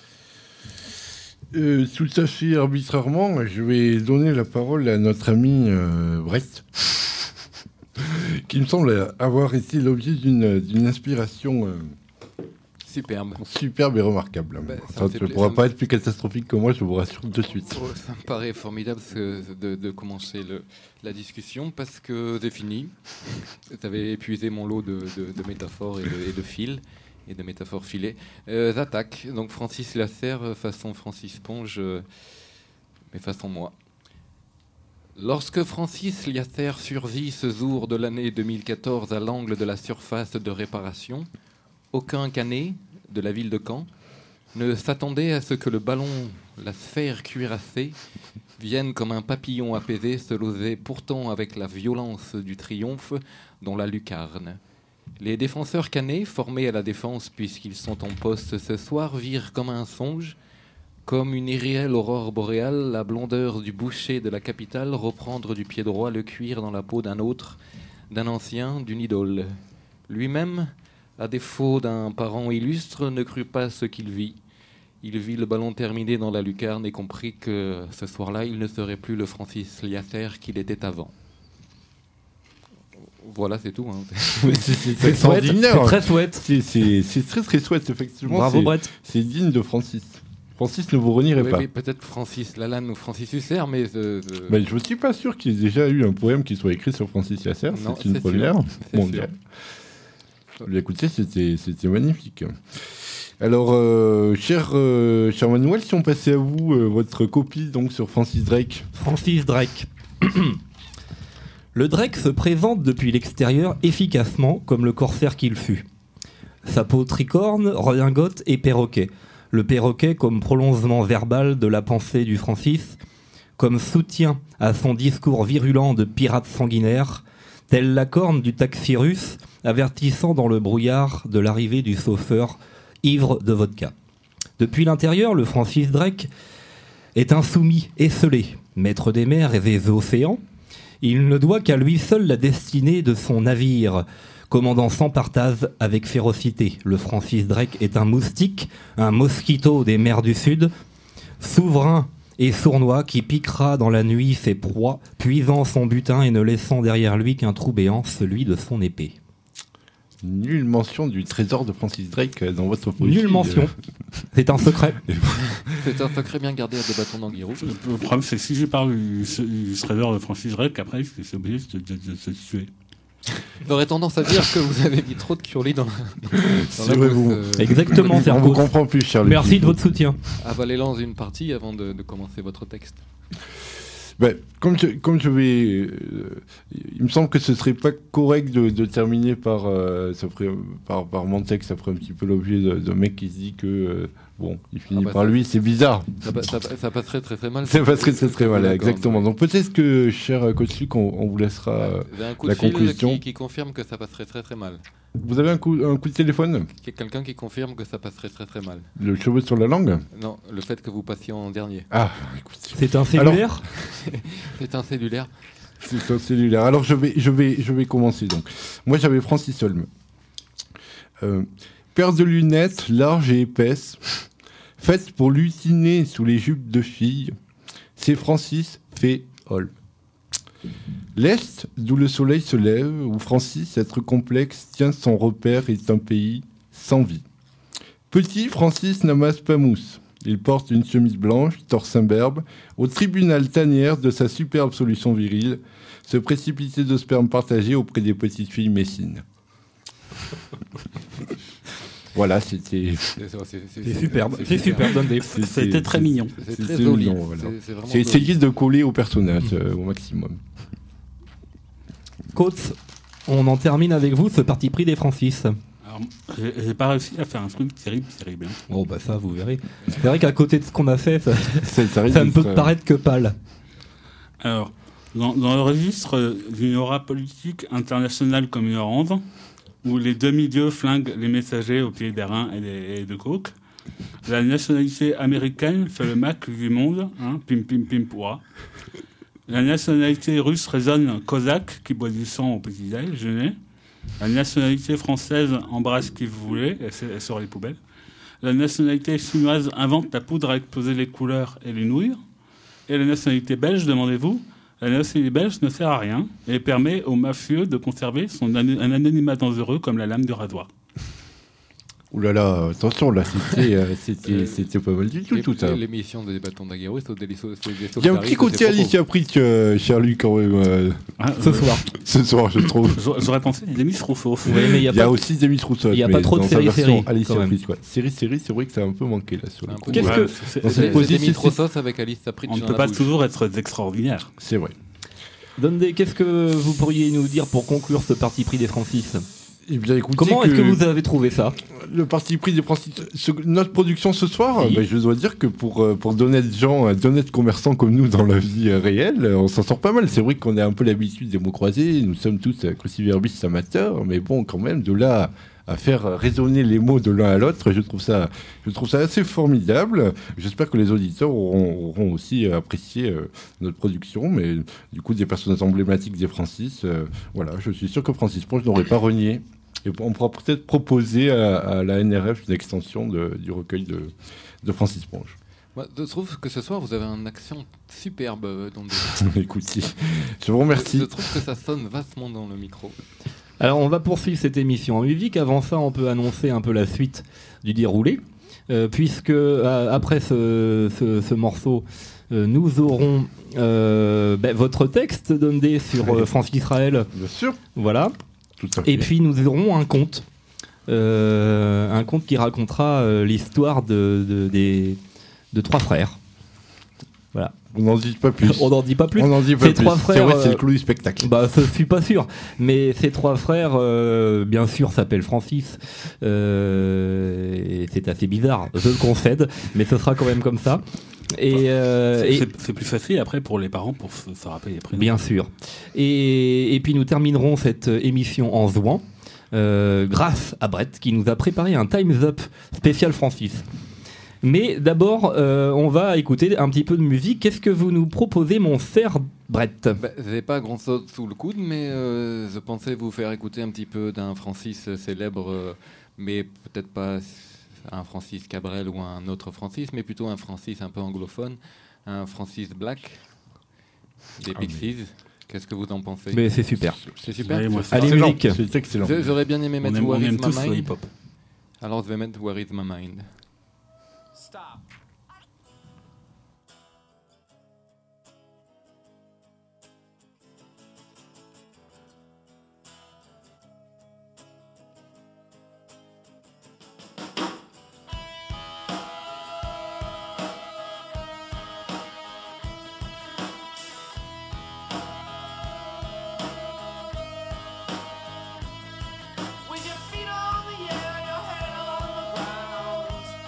Euh, tout à fait arbitrairement, je vais donner la parole à notre ami euh, Brett, qui me semble avoir été l'objet d'une, d'une inspiration euh, superbe. superbe et remarquable. Ben, ça ne pourra pas être plus catastrophique que moi, je vous rassure de suite. Oh, ça me paraît formidable ce, de, de commencer le, la discussion, parce que c'est fini. Vous avez épuisé mon lot de, de, de métaphores et de, et de fils. Et de métaphores filées. Euh, J'attaque. Donc Francis Lasserre, façon Francis Ponge, euh, mais façon moi. Lorsque Francis Lasserre survit ce jour de l'année deux mille quatorze à l'angle de la surface de réparation, aucun canet de la ville de Caen ne s'attendait à ce que le ballon, la sphère cuirassée, vienne comme un papillon apaisé se loger pourtant avec la violence du triomphe dans la lucarne. Les défenseurs canets, formés à la défense puisqu'ils sont en poste ce soir, virent comme un songe, comme une irréelle aurore boréale, la blondeur du boucher de la capitale reprendre du pied droit le cuir dans la peau d'un autre, d'un ancien, d'une idole. Lui-même, à défaut d'un parent illustre, ne crut pas ce qu'il vit. Il vit le ballon terminé dans la lucarne et comprit que ce soir-là, il ne serait plus le Francis Lasserre qu'il était avant. Voilà, c'est tout. Hein. c'est, c'est, c'est extraordinaire. C'est très chouette. C'est, c'est, c'est très très chouette, effectivement. Bravo, c'est, Brett. C'est digne de Francis. Francis ne vous renierait oui, pas. Oui, peut-être Francis Lalanne ou Francis Huster, mais... Euh, euh... Ben, je ne suis pas sûr qu'il y ait déjà eu un poème qui soit écrit sur Francis Lasserre. Non, c'est une c'est première sûr. mondiale. Écoutez, c'était, c'était magnifique. Alors, euh, cher, euh, cher Manuel, si on passait à vous euh, votre copie donc, sur Francis Drake. Francis Drake. Le Drake se présente depuis l'extérieur efficacement comme le corsaire qu'il fut. Sa peau tricorne, redingote et perroquet. Le perroquet comme prolongement verbal de la pensée du Francis, comme soutien à son discours virulent de pirate sanguinaire, telle la corne du taxi russe avertissant dans le brouillard de l'arrivée du chauffeur ivre de vodka. Depuis l'intérieur, le Francis Drake est insoumis, esselé, maître des mers et des océans. Il ne doit qu'à lui seul la destinée de son navire, commandant sans partage avec férocité. Le Francis Drake est un moustique, un mosquito des mers du Sud, souverain et sournois qui piquera dans la nuit ses proies, puisant son butin et ne laissant derrière lui qu'un trou béant, celui de son épée. Nulle mention du trésor de Francis Drake dans votre poésie. Nulle mention. C'est un secret. C'est un secret bien gardé à deux bâtons d'Anguirou. Le problème, c'est que si j'ai parlé du, du trésor de Francis Drake, après, c'est obligé de, de, de, de se tuer. J'aurais tendance à dire que vous avez mis trop de curly dans la, dans la gousse, vous. Euh, Exactement, on vous comprend plus, cher Merci Lucie. De votre soutien. Avalez-en une partie avant de, de commencer votre texte. Ben, comme, je, comme je vais... Euh, il me semble que ce serait pas correct de, de terminer par, euh, ça ferait, par, par mon texte, ça ferait un petit peu l'objet d'un mec qui se dit que, euh, bon, il finit ah bah par ça, lui, c'est bizarre. Ça, ça, ça passerait très très mal. Ça passerait très très mal, exactement. Donc peut-être que, cher Coach Luc, on, on vous laissera ouais, un coup la de fil conclusion. Qui, qui confirme que ça passerait très très mal. Vous avez un coup, un coup de téléphone ? Quelqu'un qui confirme que ça passerait très très mal. Le cheveu sur la langue ? Non, le fait que vous passiez en dernier. Ah, écoute. C'est un cellulaire ? C'est un cellulaire. C'est un cellulaire. Alors je vais, je vais, je vais commencer donc. Moi j'avais Francis Holm. Euh, paire de lunettes larges et épaisses, faites pour lutiner sous les jupes de filles. C'est Francis fait Holm. L'Est, d'où le soleil se lève, où Francis, être complexe, tient son repère, est un pays sans vie. Petit, Francis n'amasse pas mousse. Il porte une chemise blanche, torse imberbe, au tribunal tanière de sa superbe solution virile, se précipiter de sperme partagé auprès des petites filles messines. Voilà, c'était... C'est, c'est, c'est, c'est superbe, c'est, c'est superbe. Super. C'est, c'était très mignon. C'est, c'est très joli. Mignon, voilà. C'est, c'est, c'est essayer de coller au personnage euh, au maximum. Coates, on en termine avec vous, ce parti pris des Francis. Alors, j'ai, j'ai pas réussi à faire un truc terrible, terrible. Hein. Bon, bah ça, vous verrez. C'est vrai qu'à côté de ce qu'on a fait, ça, ça, ça, ça ne peut paraître que pâle. Alors, dans, dans le registre d'une aura politique internationale comme une ronde, où les demi-dieux flinguent les messagers au pied des reins et, des, et de coke, la nationalité américaine fait le Mac du monde, hein, pim pim pim pourra. La nationalité russe résonne cosaque qui boit du sang au petit déjeuner. La nationalité française embrasse qui vous voulez et, c'est, et sort les poubelles. La nationalité chinoise invente la poudre à exploser les couleurs et les nouilles. Et la nationalité belge, demandez-vous, la nationalité belge ne sert à rien et permet aux mafieux de conserver son an- un anonymat dangereux comme la lame du rasoir. Ouh là là, attention, là, c'était, euh, c'était, c'était pas mal du tout, Les- tout ça. L'émission de Débattons d'Aguerre, c'est au délit so- c'est des Il y a un petit côté Alicia Pritch, euh, cher Luc, quand même. euh, Ah, Ce euh, soir. Ce soir, je trouve. J'aurais j'aurais pensé des Demis Rousseau. Oui, mais il y a Il y a pas- aussi Demis Rousseau. il y a mais pas trop de dans sa séries-séries, version quand Alicia même. Pritch, quoi. Série-série, c'est vrai que ça a un peu manqué, là, sur le coup. Qu'est-ce que- Ouais, c'est- Dans c'est- cette C'est position, Demis Roussos avec Alice Sapritch on ne dans peut la pas bouche. toujours être extraordinaire. C'est vrai. Dundee, qu'est-ce que vous pourriez nous dire pour conclure ce parti pris des Francis? Eh bien, écoutez, Comment est-ce que vous avez trouvé ça? Le parti pris des Francis, ce- notre production ce soir, Si. ben, je dois dire que pour, euh, pour d'honnêtes gens, euh, d'honnêtes commerçants comme nous dans la vie euh, réelle, euh, on s'en sort pas mal. C'est vrai qu'on a un peu l'habitude des mots croisés, nous sommes tous euh, cruciverbistes amateurs, mais bon, quand même, de là à faire résonner les mots de l'un à l'autre, je trouve ça, je trouve ça assez formidable. J'espère que les auditeurs auront, auront aussi apprécié euh, notre production, mais du coup, des personnages emblématiques des Francis, euh, voilà, je suis sûr que Francis Ponge n'aurait pas renié. Et on pourra peut-être proposer à, à la N R F une extension de, du recueil de, de Francis Ponge. Moi, je trouve que ce soir, vous avez un accent superbe. euh, Dans des... Écoutez, je vous remercie. Je, je trouve que ça sonne vastement dans le micro. Alors, on va poursuivre cette émission en musique. Avant ça, on peut annoncer un peu la suite du déroulé, euh, puisque euh, après ce, ce, ce morceau, euh, nous aurons euh, ben, votre texte Dundee sur euh, France Israël. Bien sûr. Voilà. Tout à fait. Et puis nous aurons un conte, euh, un conte qui racontera euh, l'histoire de, de, des, de trois frères. Voilà. On n'en dit pas plus. On n'en dit pas plus. On n'en dit pas Ces plus. trois C'est frères, vrai, c'est le euh, clou du spectacle. Bah, je suis pas sûr. Mais ces trois frères, euh, bien sûr, s'appellent Francis. Euh, et c'est assez bizarre, je le concède, mais ce sera quand même comme ça. Et, euh, C'est- et- c'est c'est plus facile après pour les parents pour se, se rappeler les prénoms. Bien sûr. Et, et puis nous terminerons cette émission en jouant euh, grâce à Brett qui nous a préparé un Time's Up spécial Francis. Mais d'abord, euh, on va écouter un petit peu de musique. Qu'est-ce que vous nous proposez, mon cher Brett? Bah, vous n'avez pas grand-chose sous le coude, mais euh, je pensais vous faire écouter un petit peu d'un Francis célèbre, euh, mais peut-être pas un Francis Cabrel ou un autre Francis, mais plutôt un Francis un peu anglophone, un Francis Black des Ah, Pixies. Qu'est-ce que vous en pensez? Mais c'est super. C'est super. Ouais, moi, c'est Allez, excellent. musique. C'est excellent. Je- J'aurais bien aimé On mettre aime, on Where aime is tous My le Mind. hip-hop. Alors je vais mettre Where is My Mind. With your feet on the air, your head on the ground.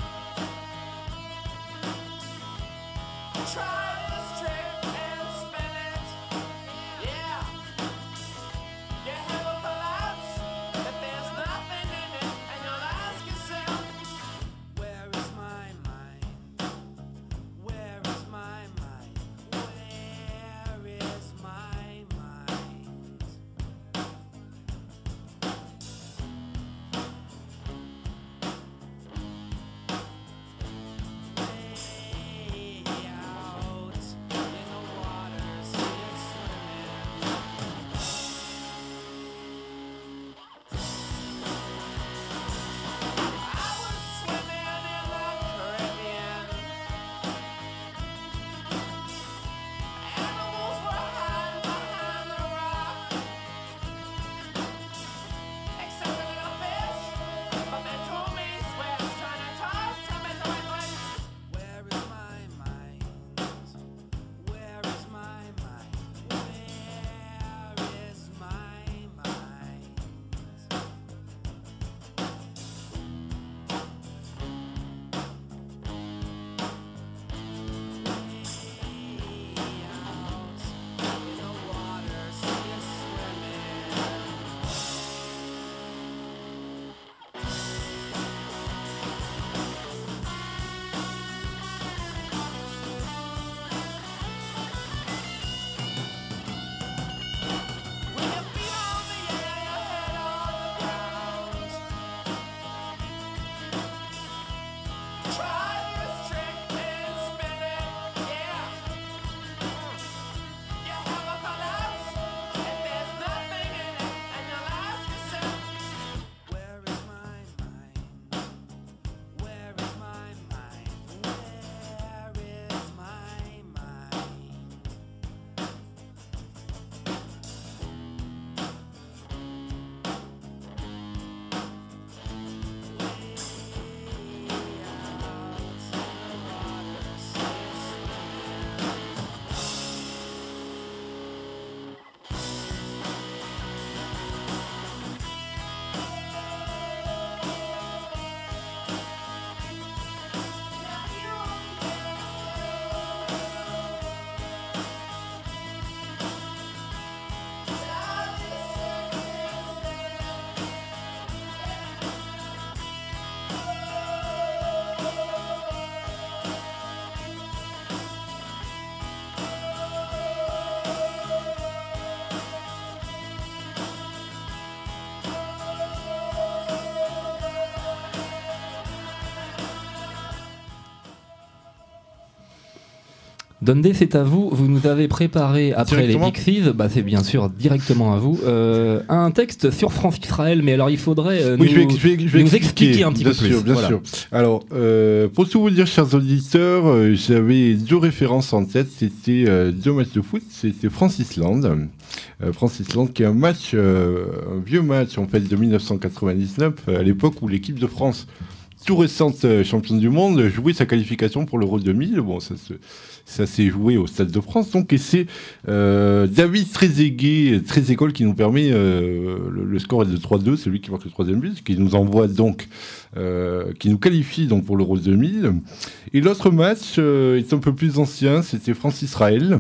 Dundee, c'est à vous. Vous nous avez préparé, après les Pixies, bah c'est bien sûr directement à vous, euh, un texte sur France-Israël. Mais alors, il faudrait euh, oui, nous, je vais, je vais, je vais nous expliquer, expliquer un petit bien peu sûr, plus. Bien voilà. sûr. Alors, euh, pour tout vous dire, chers auditeurs, euh, j'avais deux références en tête. C'était euh, deux matchs de foot. C'était France-Islande. Euh, France-Islande, qui est un match, euh, un vieux match en fait de dix-neuf cent quatre-vingt-dix-neuf, euh, à l'époque où l'équipe de France, tout récente euh, championne du monde, jouait sa qualification pour l'Euro deux mille. Bon, ça se Ça s'est joué au Stade de France, donc, et c'est euh, David Trezeguet, Trezeguet qui nous permet, euh, le, le score est de trois deux, c'est lui qui marque le troisième but, qui nous envoie donc, euh, qui nous qualifie donc pour l'Euro deux mille. Et l'autre match euh, est un peu plus ancien, c'était France-Israël.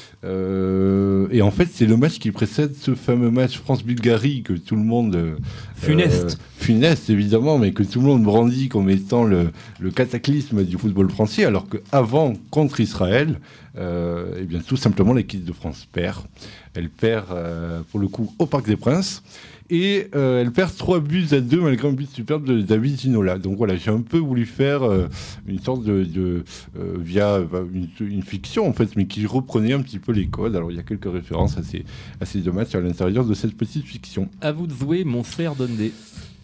Euh, et en fait, c'est le match qui précède ce fameux match France-Bulgarie que tout le monde... Euh, funeste. Euh, funeste, évidemment, mais que tout le monde brandit comme étant le, le cataclysme du football français, alors qu'avant, contre Israël, euh, eh bien, tout simplement, l'équipe de France perd. Elle perd, euh, pour le coup, au Parc des Princes. Et euh, elle perd trois buts à deux malgré un but superbe de David Ginola. Donc voilà, j'ai un peu voulu faire euh, une sorte de... de euh, via bah, une, une fiction, en fait, mais qui reprenait un petit peu les codes. Alors il y a quelques références à ces, à ces deux matchs à l'intérieur de cette petite fiction. À vous de jouer, mon cher Dundee.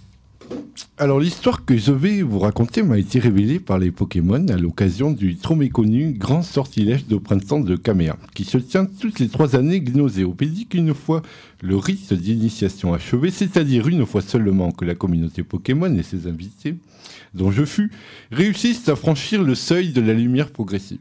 Alors l'histoire que je vais vous raconter m'a été révélée par les Pokémon à l'occasion du trop méconnu grand sortilège de printemps de Kamea, qui se tient toutes les trois années gnoséopédique une fois le rite d'initiation achevé, c'est-à-dire une fois seulement que la communauté Pokémon et ses invités, dont je fus, réussissent à franchir le seuil de la lumière progressive.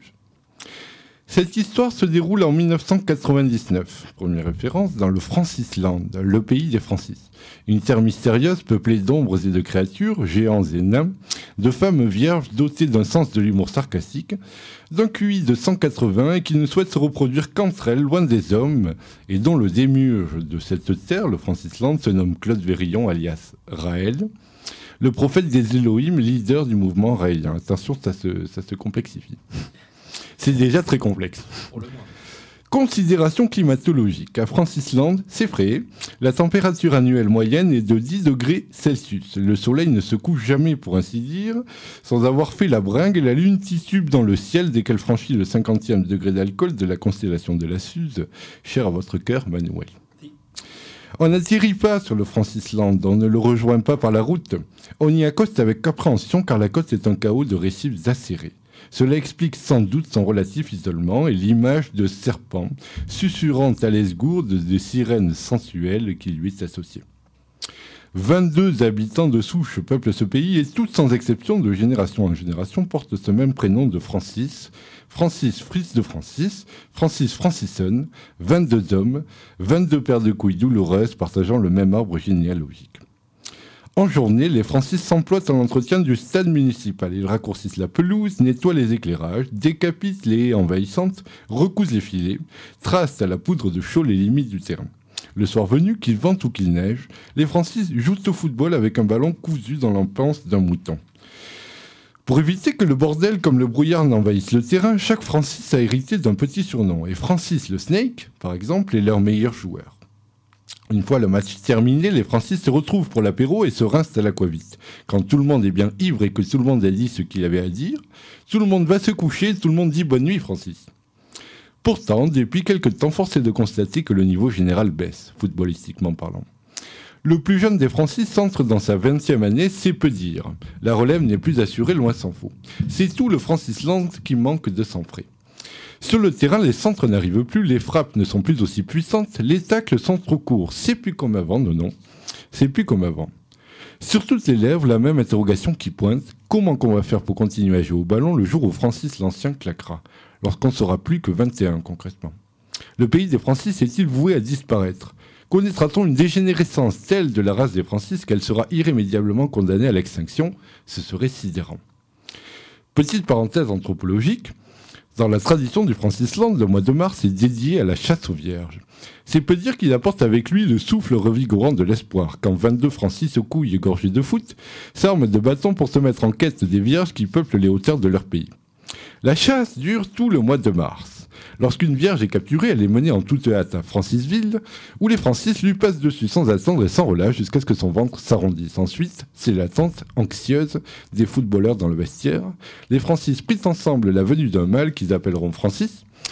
Cette histoire se déroule en mille neuf cent quatre-vingt-dix-neuf, première référence, dans le Francisland, le pays des Francis. Une terre mystérieuse peuplée d'ombres et de créatures, géants et nains, de femmes vierges dotées d'un sens de l'humour sarcastique, d'un Q I de cent quatre-vingts et qui ne souhaitent se reproduire qu'entre elles, loin des hommes, et dont le démiurge de cette terre, le Francisland, se nomme Claude Vérillon, alias Raël, le prophète des Elohim, leader du mouvement raélien. Attention, ça se, ça se complexifie. C'est déjà très complexe. Considération climatologique. À Francisland, c'est frais. La température annuelle moyenne est de dix degrés Celsius. Le soleil ne se couche jamais, pour ainsi dire, sans avoir fait la bringue, et la lune titube dans le ciel dès qu'elle franchit le cinquantième degré d'alcool de la constellation de la Suze, chère à votre cœur, Manuel. On n'atterrit pas sur le Francisland, on ne le rejoint pas par la route. On y accoste avec appréhension car la côte est un chaos de récifs acérés. Cela explique sans doute son relatif isolement et l'image de serpents susurrant à l'esgourde des sirènes sensuelles qui lui est associée. vingt-deux habitants de souche peuplent ce pays et toutes sans exception de génération en génération portent ce même prénom de Francis, Francis fils de Francis, Francis Francison, vingt-deux hommes, vingt-deux paires de couilles douloureuses partageant le même arbre généalogique. En journée, les Francis s'emploient à l'entretien du stade municipal. Ils raccourcissent la pelouse, nettoient les éclairages, décapitent les haies envahissantes, recousent les filets, tracent à la poudre de chaux les limites du terrain. Le soir venu, qu'il vente ou qu'il neige, les Francis jouent au football avec un ballon cousu dans l'empanse d'un mouton. Pour éviter que le bordel comme le brouillard n'envahisse le terrain, chaque Francis a hérité d'un petit surnom. Et Francis le Snake, par exemple, est leur meilleur joueur. Une fois le match terminé, les Francis se retrouvent pour l'apéro et se rincent à l'aquavite. Quand tout le monde est bien ivre et que tout le monde a dit ce qu'il avait à dire, tout le monde va se coucher et tout le monde dit « Bonne nuit, Francis ». Pourtant, depuis quelque temps, force est de constater que le niveau général baisse, footballistiquement parlant. Le plus jeune des Francis entre dans sa vingtième année, c'est peu dire. La relève n'est plus assurée, loin s'en faut. C'est tout le Francisland qui manque de sang frais. Sur le terrain, les centres n'arrivent plus, les frappes ne sont plus aussi puissantes, les tacles sont trop courts. C'est plus comme avant, non, non, c'est plus comme avant. Sur toutes les lèvres, la même interrogation qui pointe. Comment qu'on va faire pour continuer à jouer au ballon le jour où Francis l'Ancien claquera, lorsqu'on ne sera plus que vingt et un concrètement? Le pays des Francis est-il voué à disparaître? Connaîtra-t-on une dégénérescence telle de la race des Francis qu'elle sera irrémédiablement condamnée à l'extinction? Ce serait sidérant. Petite parenthèse anthropologique. Dans la tradition du Francisland, le mois de mars est dédié à la chasse aux vierges. C'est peu dire qu'il apporte avec lui le souffle revigorant de l'espoir, quand vingt-deux Francis aux couilles gorgées de foot s'arment de bâtons pour se mettre en quête des vierges qui peuplent les hauteurs de leur pays. La chasse dure tout le mois de mars. Lorsqu'une vierge est capturée, elle est menée en toute hâte à Francisville, où les Francis lui passent dessus sans attendre et sans relâche jusqu'à ce que son ventre s'arrondisse. Ensuite, c'est l'attente anxieuse des footballeurs dans le vestiaire. Les Francis prient ensemble la venue d'un mâle qu'ils appelleront Francis,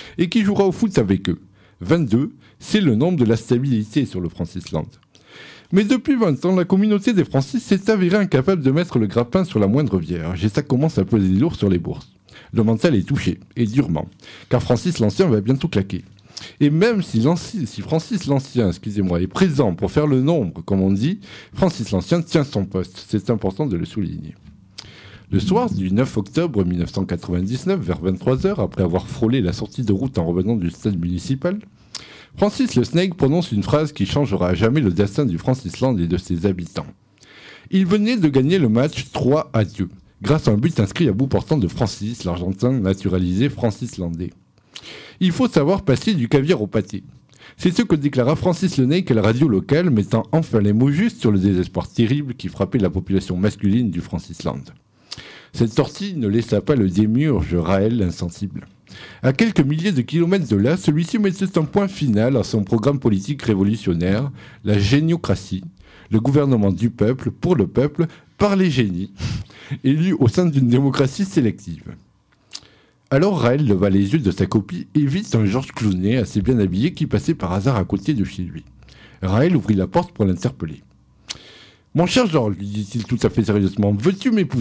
et qui jouera au foot avec eux. vingt-deux, c'est le nombre de la stabilité sur le Francisland. Mais depuis vingt ans, la communauté des Francis s'est avérée incapable de mettre le grappin sur la moindre vierge, et ça commence à peser lourd sur les bourses. Le mental est touché, et durement, car Francis l'Ancien va bientôt claquer. Et même si, si Francis l'Ancien, excusez-moi, est présent pour faire le nombre, comme on dit, Francis l'Ancien tient son poste. C'est important de le souligner. Le soir du neuf octobre mille neuf cent quatre-vingt-dix-neuf, vers vingt-trois heures, après avoir frôlé la sortie de route en revenant du stade municipal, Francis le Snake prononce une phrase qui changera à jamais le destin du Francisland et de ses habitants. Il venait de gagner le match trois à deux, grâce à un but inscrit à bout portant de Francis, l'Argentin naturalisé francislandais. Il faut savoir passer du caviar au pâté. C'est ce que déclara Francis le Snake à la radio locale, mettant enfin les mots justes sur le désespoir terrible qui frappait la population masculine du Francisland. Cette sortie ne laissa pas le démiurge Raël insensible. À quelques milliers de kilomètres de là, celui-ci mettait un point final à son programme politique révolutionnaire, la géniocratie, le gouvernement du peuple, pour le peuple, par les génies, élu au sein d'une démocratie sélective. Alors Raël leva les yeux de sa copie et vit un Georges Clooney assez bien habillé qui passait par hasard à côté de chez lui. Raël ouvrit la porte pour l'interpeller. « Mon cher Georges, lui dit-il tout à fait sérieusement, veux-tu m'épouser ?»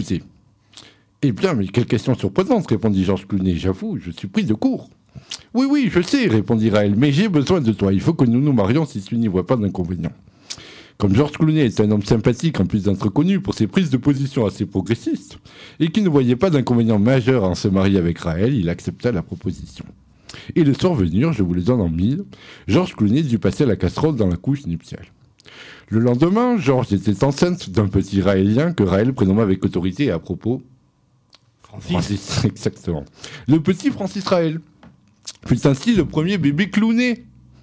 Eh bien, mais quelle question surprenante, répondit Georges Clooney. J'avoue, je suis pris de court. Oui, oui, je sais, répondit Raël, mais j'ai besoin de toi. Il faut que nous nous marions si tu n'y vois pas d'inconvénient. Comme Georges Clooney est un homme sympathique en plus d'être connu pour ses prises de position assez progressistes, et qui ne voyait pas d'inconvénient majeur à se marier avec Raël, il accepta la proposition. Et le soir venu, je vous le donne en mille, Georges Clooney dut passer la casserole dans la couche nuptiale. Le lendemain, Georges était enceinte d'un petit Raélien que Raël prénomma avec autorité et à propos... Francis. Francis, exactement. Le petit Francis Raël fut ainsi le premier bébé clowné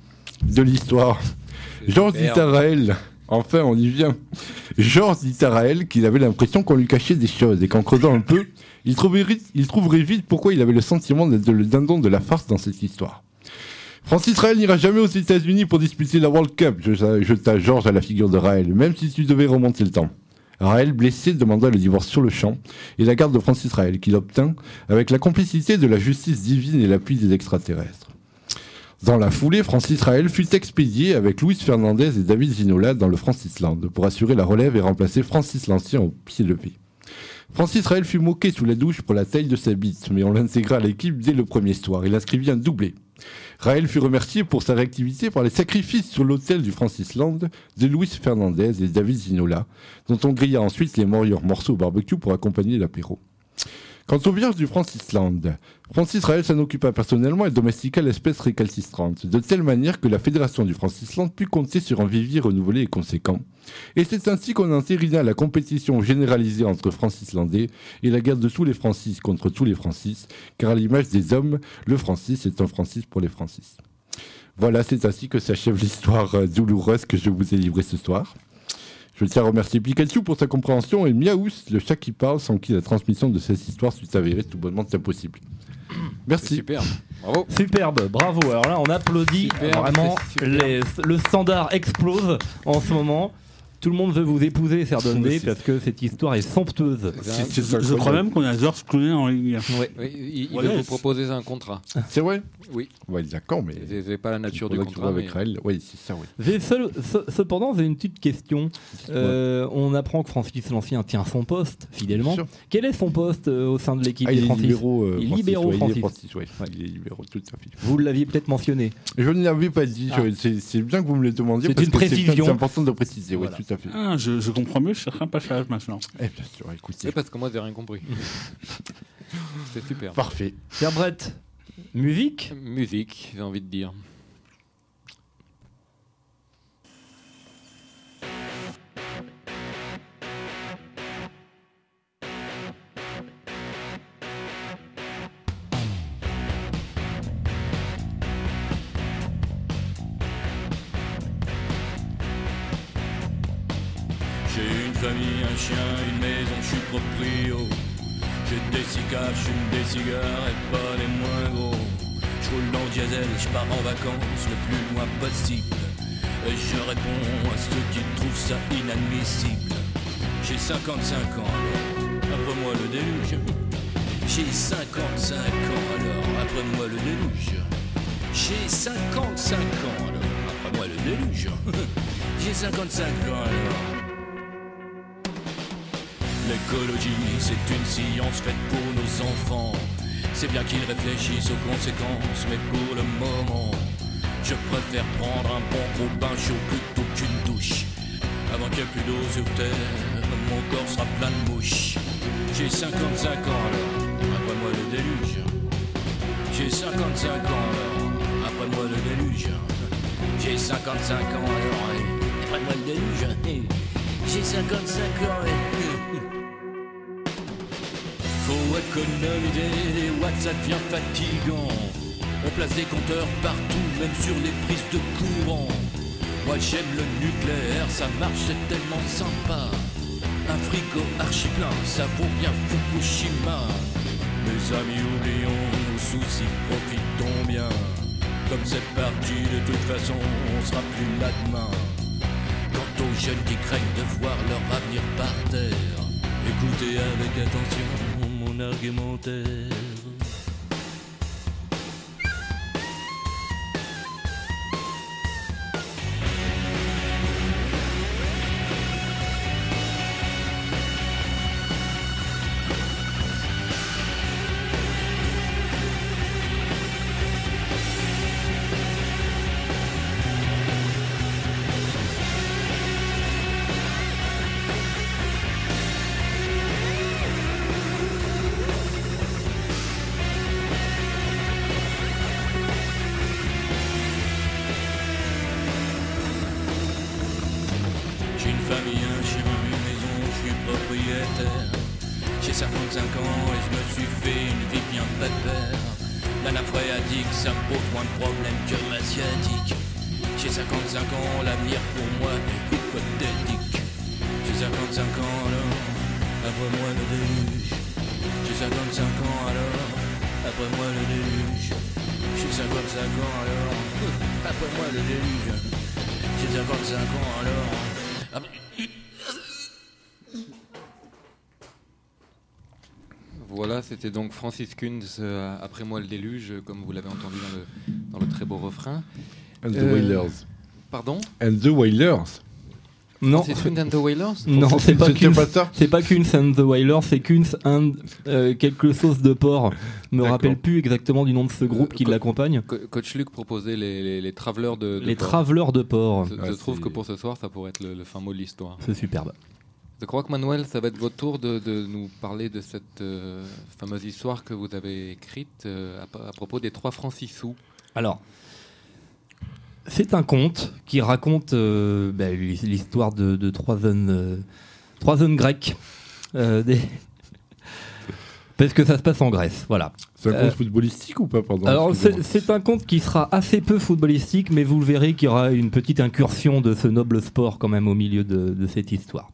de l'histoire. Georges dit à Raël, enfin on y vient, Georges dit à Raël qu'il avait l'impression qu'on lui cachait des choses et qu'en creusant un peu, il trouverait, il trouverait vite pourquoi il avait le sentiment d'être le dindon de la farce dans cette histoire. Francis Raël n'ira jamais aux États-Unis pour disputer la World Cup, jeta Georges à la figure de Raël, même si tu devais remonter le temps. Raël, blessé, demanda le divorce sur le champ et la garde de Francis Raël, qu'il obtint avec la complicité de la justice divine et l'appui des extraterrestres. Dans la foulée, Francis Raël fut expédié avec Luis Fernandez et David Ginola dans le Francisland pour assurer la relève et remplacer Francis l'Ancien au pied levé. Francis Raël fut moqué sous la douche pour la taille de sa bite, mais on l'intégra à l'équipe dès le premier soir. Il inscrivit un doublé. Raël fut remercié pour sa réactivité par les sacrifices sur l'autel du Francisland de Luis Fernandez et David Ginola, dont on grilla ensuite les meilleurs morceaux au barbecue pour accompagner l'apéro. Quant aux vierges du Francisland, Francis Raël s'en occupa personnellement et domestiqua l'espèce récalcitrante, de telle manière que la fédération du Francisland put compter sur un vivier renouvelé et conséquent. Et c'est ainsi qu'on entérina la compétition généralisée entre Francislandais et la guerre de tous les Francis contre tous les Francis, car à l'image des hommes, le Francis est un Francis pour les Francis. Voilà, c'est ainsi que s'achève l'histoire euh, douloureuse que je vous ai livrée ce soir. Je tiens à remercier Pikachu pour sa compréhension et Miaous, le chat qui parle, sans qui la transmission de cette histoire s'est avérée tout bonnement impossible. Merci. Superbe. Bravo. Superbe, bravo. Alors là, on applaudit. Superbe, vraiment. c'est Les, le standard explose en ce moment. Tout le monde veut vous épouser, Ferdinand, parce que cette histoire est somptueuse. Je, je crois même qu'on a Georges Clooney en Ligue un. Ouais. Oui, il, il ouais, veut vous proposer un contrat. C'est vrai? Oui. Ouais, d'accord, mais. C'est pas la nature du contrat. Avec mais... Raël. Oui, c'est ça, oui. J'ai seul, ce, cependant, j'ai une petite question. Euh, on apprend que Francis l'Ancien tient son poste, fidèlement. Quel est son poste euh, au sein de l'équipe ah, des il Francis? libéraux, euh, Il est Francis, libéraux, ouais, Francis. Il est Francis, ouais. Ouais, il est libéraux, tout à fait. Vous l'aviez peut-être mentionné. Je ne l'avais pas dit. Ah. C'est, c'est bien que vous me le demandiez. C'est parce une que précision. C'est important de préciser, voilà. oui, tout à fait. Ah, je, je comprends mieux, je cherche un passage maintenant. Eh bien sûr, écoutez. C'est parce que moi, j'ai rien compris. C'est super. Parfait. Pierre Brett, musique Musique, j'ai envie de dire. J'ai une famille, un chien, une maison, je suis proprio. J'ai des cigares, je fume des cigares et pas les moins gros. Je roule en diesel, je pars en vacances le plus loin possible. Et je réponds à ceux qui trouvent ça inadmissible. J'ai cinquante-cinq ans alors, après moi le déluge. J'ai cinquante-cinq ans alors, après moi le déluge. J'ai cinquante-cinq ans alors, après moi le déluge. J'ai cinquante-cinq ans alors. L'écologie, c'est une science faite pour nos enfants. C'est bien qu'ils réfléchissent aux conséquences, mais pour le moment, je préfère prendre un bon gros bain chaud plutôt qu'une douche. Avant qu'il n'y ait plus d'eau sur terre, mon corps sera plein de mouches. J'ai cinquante-cinq ans alors, après moi le déluge. J'ai cinquante-cinq ans alors, après moi le déluge. J'ai cinquante-cinq ans alors, après moi le déluge. J'ai cinquante-cinq ans et... Faut économiser, les watts ça devient fatigant. On place des compteurs partout, même sur les prises de courant. Moi j'aime le nucléaire, ça marche, c'est tellement sympa. Un frigo archi plein, ça vaut bien Fukushima. Mes amis, oublions nos soucis, profitons bien. Comme c'est parti, de toute façon, on sera plus là demain. Quant aux jeunes qui craignent de voir leur avenir par terre, écoutez avec attention mon argumentaire. J'ai cinquante-cinq ans et je me suis fait une vie bien pépère. L'anaphréatique, ça me pose moins de problèmes que l'asiatique. J'ai cinquante-cinq ans, l'avenir pour moi est hypothétique. J'ai cinquante-cinq ans alors, après moi le déluge. J'ai cinquante-cinq ans alors, après moi le déluge. J'ai cinquante-cinq ans alors, après moi le déluge. J'ai cinquante-cinq ans alors, après... Voilà, c'était donc Francis Kunz, euh, après moi le déluge, comme vous l'avez entendu dans le, dans le très beau refrain. And the euh, Wailers. Pardon? And the Wailers. Non, Francis Kunz and the Wailers? Non, c'est pas Kunz. Pas ça. C'est pas Kunz and the Wailers, c'est Kunz and euh, quelque chose de porc. Je me rappelle plus exactement du nom de ce groupe qui Co- l'accompagne. Co- Coach Luc proposait les, les, les travelers de, de Les porc. travelers de porc. Je, Ah, je trouve c'est- que pour ce soir, ça pourrait être le, le fin mot de l'histoire. C'est superbe. Je crois que Manuel, ça va être votre tour de, de nous parler de cette euh, fameuse histoire que vous avez écrite euh, à, à propos des trois francs six sous. Alors, c'est un conte qui raconte euh, bah, l'histoire de, de trois jeunes, euh, trois jeunes grecs. euh, des... Parce que ça se passe en Grèce, voilà. C'est un Euh, conte footballistique ou pas, pardon? Alors c'est, Excusez-moi. c'est un conte qui sera assez peu footballistique, mais vous le verrez qu'il y aura une petite incursion de ce noble sport quand même au milieu de, de cette histoire.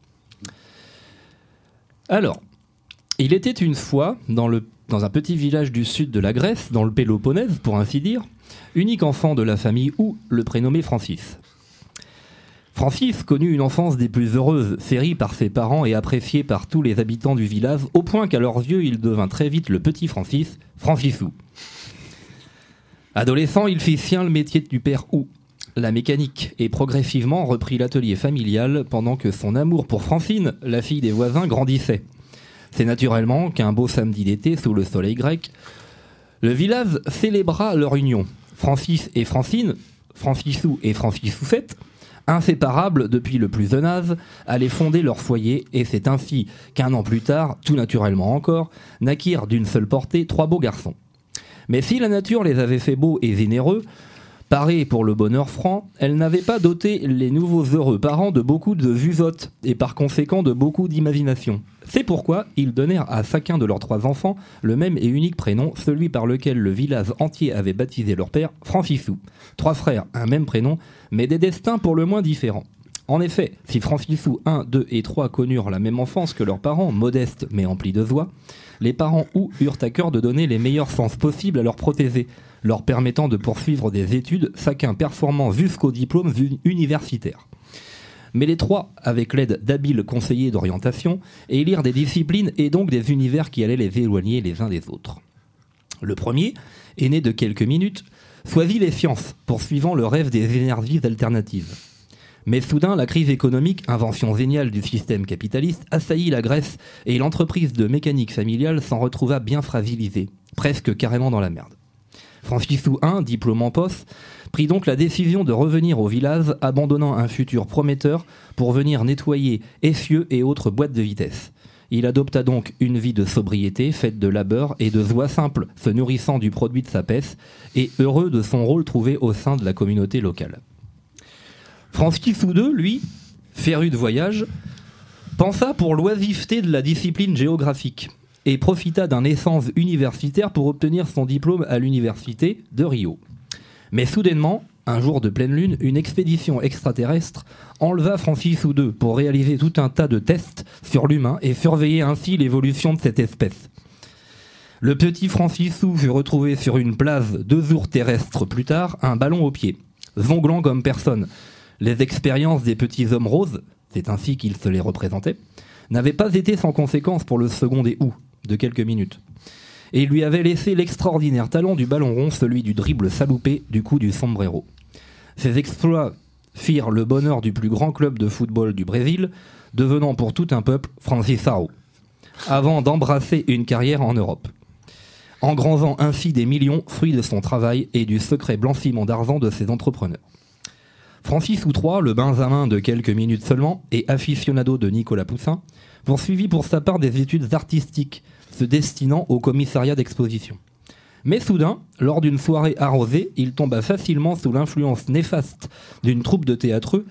Alors, il était une fois dans, le, dans un petit village du sud de la Grèce, dans le Péloponnèse pour ainsi dire, unique enfant de la famille où le prénommé Francis. Francis connut une enfance des plus heureuses, série par ses parents et appréciée par tous les habitants du village, au point qu'à leurs yeux, il devint très vite le petit Francis, Francisou. Adolescent, il fit sien le métier du père Ou, la mécanique, et progressivement reprit l'atelier familial pendant que son amour pour Francine, la fille des voisins, grandissait. C'est naturellement qu'un beau samedi d'été, sous le soleil grec, le village célébra leur union. Francis et Francine, Francisou et Francisoucette, inséparables depuis le plus jeune âge, allaient fonder leur foyer, et c'est ainsi qu'un an plus tard, tout naturellement encore, naquirent d'une seule portée trois beaux garçons. Mais si la nature les avait fait beaux et généreux, parés pour le bonheur franc, elle n'avait pas doté les nouveaux heureux parents de beaucoup de jugeotes et par conséquent de beaucoup d'imagination. C'est pourquoi ils donnèrent à chacun de leurs trois enfants le même et unique prénom, celui par lequel le village entier avait baptisé leur père, Francisou. Trois frères, un même prénom, mais des destins pour le moins différents. En effet, si Francisou un, deux et trois connurent la même enfance que leurs parents, modestes mais emplis de joie, les parents Ou eurent à cœur de donner les meilleurs sens possibles à leurs protégés, leur permettant de poursuivre des études, chacun performant jusqu'au diplôme universitaire. Mais les trois, avec l'aide d'habiles conseillers d'orientation, élirent des disciplines et donc des univers qui allaient les éloigner les uns des autres. Le premier est né de quelques minutes, Soisy les sciences, poursuivant le rêve des énergies alternatives. Mais soudain, la crise économique, invention géniale du système capitaliste, assaillit la Grèce et l'entreprise de mécanique familiale s'en retrouva bien fragilisée, presque carrément dans la merde. Francisou I, diplôme en poste, prit donc la décision de revenir au village, abandonnant un futur prometteur pour venir nettoyer essieux et autres boîtes de vitesse. Il adopta donc une vie de sobriété, faite de labeur et de joie simple, se nourrissant du produit de sa peste, et heureux de son rôle trouvé au sein de la communauté locale. Francisou deux, lui, féru de voyage, pensa pour l'oisiveté de la discipline géographique et profita d'un essence universitaire pour obtenir son diplôme à l'université de Rio. Mais soudainement, un jour de pleine lune, une expédition extraterrestre enleva Francisou deux pour réaliser tout un tas de tests sur l'humain et surveiller ainsi l'évolution de cette espèce. Le petit Francisou fut retrouvé sur une plage deux jours terrestres plus tard, un ballon au pied, zonglant comme personne. Les expériences des petits hommes roses, c'est ainsi qu'il se les représentait, n'avaient pas été sans conséquence pour le seconder ou de quelques minutes. Et il lui avait laissé l'extraordinaire talent du ballon rond, celui du dribble saloupé, du coup du sombrero. Ces exploits firent le bonheur du plus grand club de football du Brésil, devenant pour tout un peuple Francisao, avant d'embrasser une carrière en Europe, engrandant ainsi des millions, fruits de son travail et du secret blanchiment d'argent de ses entrepreneurs. Francisou trois, le benjamin de quelques minutes seulement, et aficionado de Nicolas Poussin, poursuivit pour sa part des études artistiques, se destinant au commissariat d'exposition. Mais soudain, lors d'une soirée arrosée, il tomba facilement sous l'influence néfaste d'une troupe de théâtreux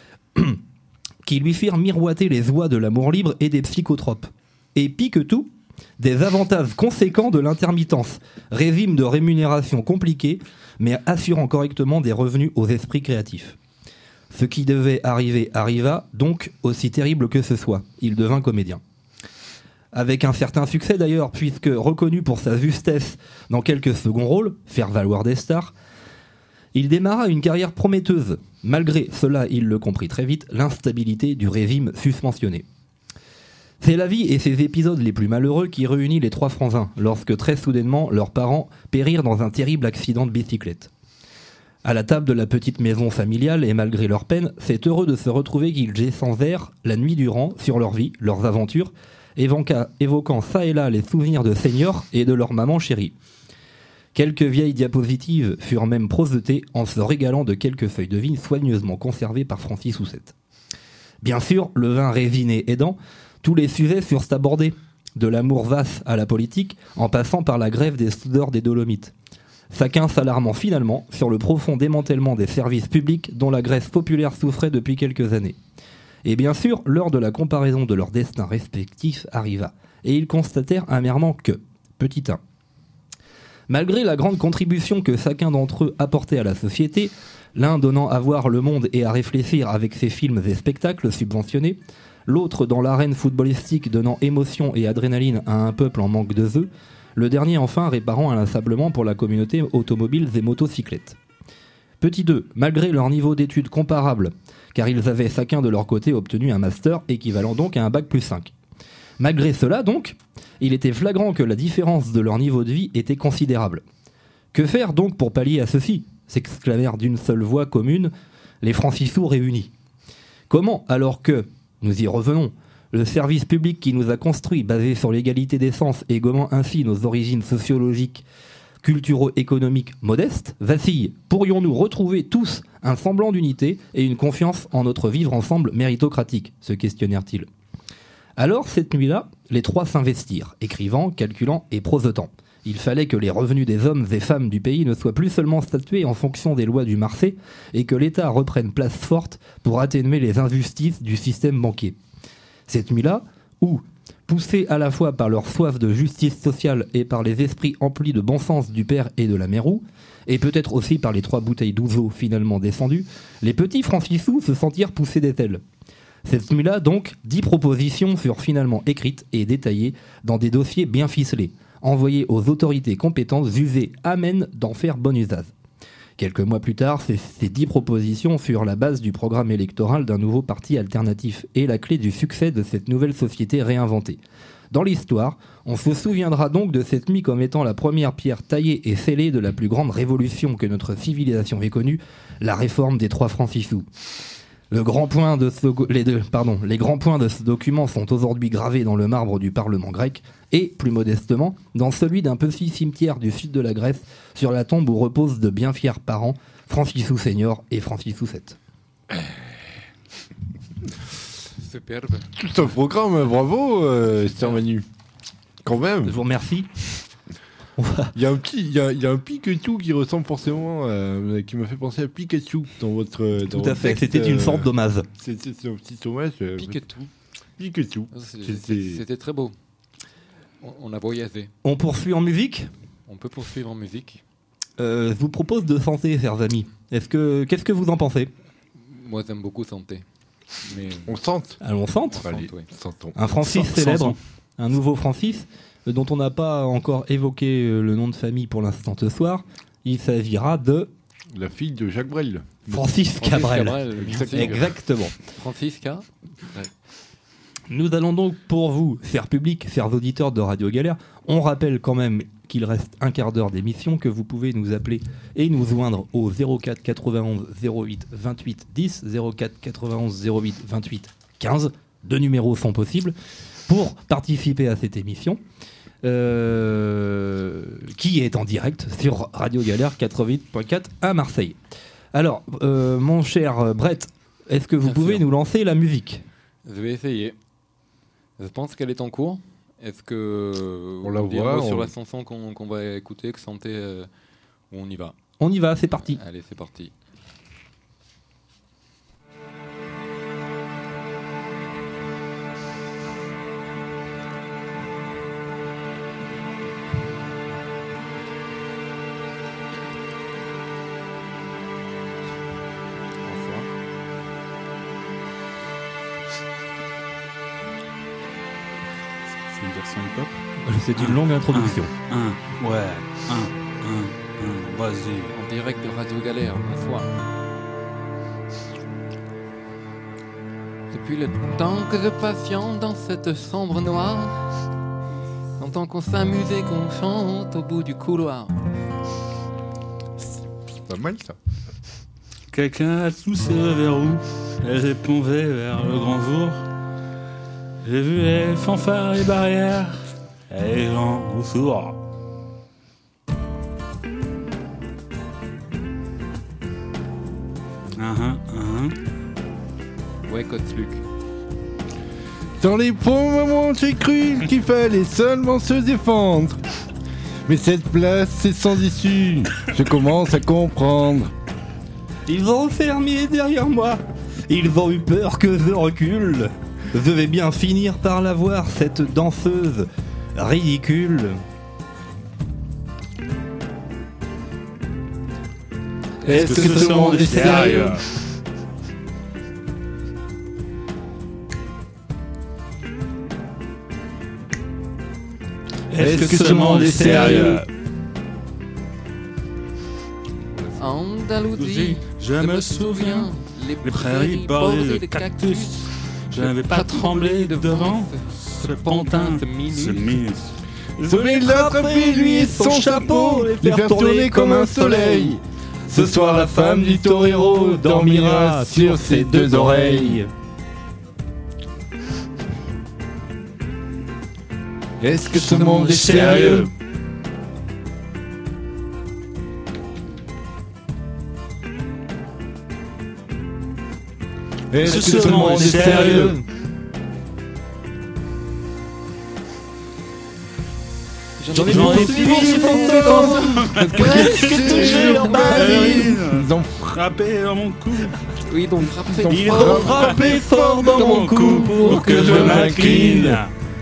qui lui firent miroiter les oies de l'amour libre et des psychotropes. Et pis que tout, des avantages conséquents de l'intermittence, régime de rémunération compliqué, mais assurant correctement des revenus aux esprits créatifs. Ce qui devait arriver arriva, donc aussi terrible que ce soit. Il devint comédien. Avec un certain succès d'ailleurs, puisque reconnu pour sa justesse dans quelques seconds rôles, faire valoir des stars, il démarra une carrière prometteuse. Malgré cela, il le comprit très vite, l'instabilité du régime suspensionné. C'est la vie et ses épisodes les plus malheureux qui réunit les trois frangins, lorsque très soudainement leurs parents périrent dans un terrible accident de bicyclette. À la table de la petite maison familiale, et malgré leur peine, c'est heureux de se retrouver qu'ils échangèrent la nuit durant sur leur vie, leurs aventures, évoquant, évoquant ça et là les souvenirs de seniors et de leur maman chérie. Quelques vieilles diapositives furent même projetées en se régalant de quelques feuilles de vigne soigneusement conservées par Francisou sept. Bien sûr, le vin résiné aidant, tous les sujets furent abordés, de l'amour vaste à la politique, en passant par la grève des soudeurs des Dolomites. Chacun s'alarmant finalement sur le profond démantèlement des services publics dont la Grèce populaire souffrait depuis quelques années. Et bien sûr, l'heure de la comparaison de leurs destins respectifs arriva, et ils constatèrent amèrement que, petit un, malgré la grande contribution que chacun d'entre eux apportait à la société, l'un donnant à voir le monde et à réfléchir avec ses films et spectacles subventionnés, l'autre dans l'arène footballistique donnant émotion et adrénaline à un peuple en manque de œufs, le dernier enfin réparant inlassablement pour la communauté automobiles et motocyclettes. Petit deux, malgré leur niveau d'études comparable, car ils avaient chacun de leur côté obtenu un master équivalent donc à un bac plus cinq. Malgré cela donc, il était flagrant que la différence de leur niveau de vie était considérable. Que faire donc pour pallier à ceci ? S'exclamèrent d'une seule voix commune les Francisou réunis. Comment, alors que, nous y revenons, le service public qui nous a construits, basé sur l'égalité des sens et gommant ainsi nos origines sociologiques, culturo-économiques modestes, vacille, pourrions-nous retrouver tous un semblant d'unité et une confiance en notre vivre ensemble méritocratique, se questionnèrent-ils. Alors, cette nuit-là, les trois s'investirent, écrivant, calculant et prosotant. Il fallait que les revenus des hommes et femmes du pays ne soient plus seulement statués en fonction des lois du marché et que l'État reprenne place forte pour atténuer les injustices du système banquier. Cette nuit-là, où, poussés à la fois par leur soif de justice sociale et par les esprits emplis de bon sens du père et de la mère Roux, et peut-être aussi par les trois bouteilles d'ouzo finalement descendues, les petits Francisou se sentirent poussés des ailes. Cette nuit-là, donc, dix propositions furent finalement écrites et détaillées dans des dossiers bien ficelés, envoyés aux autorités compétentes jugées amènes d'en faire bon usage. Quelques mois plus tard, ces, ces dix propositions furent la base du programme électoral d'un nouveau parti alternatif et la clé du succès de cette nouvelle société réinventée, dans l'histoire. On se souviendra donc de cette nuit comme étant la première pierre taillée et scellée de la plus grande révolution que notre civilisation ait connue, la réforme des trois francs six sous. Le grand point de ce, les, deux, pardon, les grands points de ce document sont aujourd'hui gravés dans le marbre du Parlement grec et, plus modestement, dans celui d'un petit cimetière du sud de la Grèce, sur la tombe où reposent de bien fiers parents, Francisou Senior et Francisou sept. Superbe. Tout un programme, bravo, euh, Esther Manu. Quand même. Je vous remercie. Il y a un petit, il y a, il y a un Pikachu qui ressemble forcément, euh, qui m'a fait penser à Pikachu dans votre. Dans Tout à votre fait. texte, C'était une euh, sorte d'hommage. C'était un petit hommage. Euh, Pikachu. Pikachu. C'était... C'était très beau. On, on a voyagé. On poursuit en musique. On peut poursuivre en musique. Euh, je vous propose de chanter, chers amis. Est-ce que, qu'est-ce que vous en pensez? Moi, j'aime beaucoup chanter. Mais... On chante. Ah, on chante. Allez, oui. Un Francis Sans- célèbre, sans- un nouveau Francis, euh, dont on n'a pas encore évoqué euh, le nom de famille pour l'instant ce soir. Il s'agira de la fille de Jacques Brel. Francis Cabrel. Cabrel, bien sûr. Exactement. Francis K. Ouais. Nous allons donc pour vous, chers publics, chers auditeurs de Radio Galère, on rappelle quand même qu'il reste un quart d'heure d'émission, que vous pouvez nous appeler et nous joindre au zéro quatre quatre-vingt-onze zéro huit vingt-huit dix, zéro quatre quatre-vingt-onze zéro huit vingt-huit quinze. Deux numéros sont possibles pour participer à cette émission, euh, qui est en direct sur Radio Galère quatre-vingt-huit point quatre à Marseille. Alors, euh, mon cher Brett, est-ce que vous Bien pouvez sûr. nous lancer la musique? Je vais essayer. Je pense qu'elle est en cours. Est-ce que On la dit un voit, mot on- sur la chanson qu'on, qu'on va écouter, que chanter, euh, ou on y va? On y va, c'est parti. Allez, c'est parti. C'est une version hip-hop. C'est une longue introduction. Un, un, ouais, un, un, un, vas-y. En direct de Radio Galère, bonsoir. Depuis le temps que je patiente dans cette chambre noire, j'entends qu'on s'amuse et qu'on chante au bout du couloir. C'est pas mal ça. Quelqu'un a toussé le verrou, et j'ai plongé vers le grand jour. J'ai vu les fanfares et barrières, et les gens sourds. Ah, ah, ah. Ouais, Coach Luc. Dans les bons moments, j'ai cru qu'il fallait seulement se défendre. Mais cette place, c'est sans issue. Je commence à comprendre. Ils ont fermé derrière moi. Ils ont eu peur que je recule. Je vais bien finir par la voir, cette danseuse ridicule. Est-ce que ce monde est sérieux? Est-ce que ce monde est sérieux? Andalousie, je me souviens, les prairies bordées de cactus. Je n'avais pas tremblé devant ce pantin, ce ministre. Je vais l'attraper, lui et son chapeau, les faire tourner comme un soleil. Ce soir, la femme du torero dormira sur ses deux oreilles. Est-ce que ce monde est sérieux? Est-ce que ce monde est sérieux? J'en ai pour suivre ce fantôme. Presque toujours ballerine. Ils ont frappé dans mon cou. Oui, donc frappé. Ils ont frappé fort dans mon cou pour que je m'incline.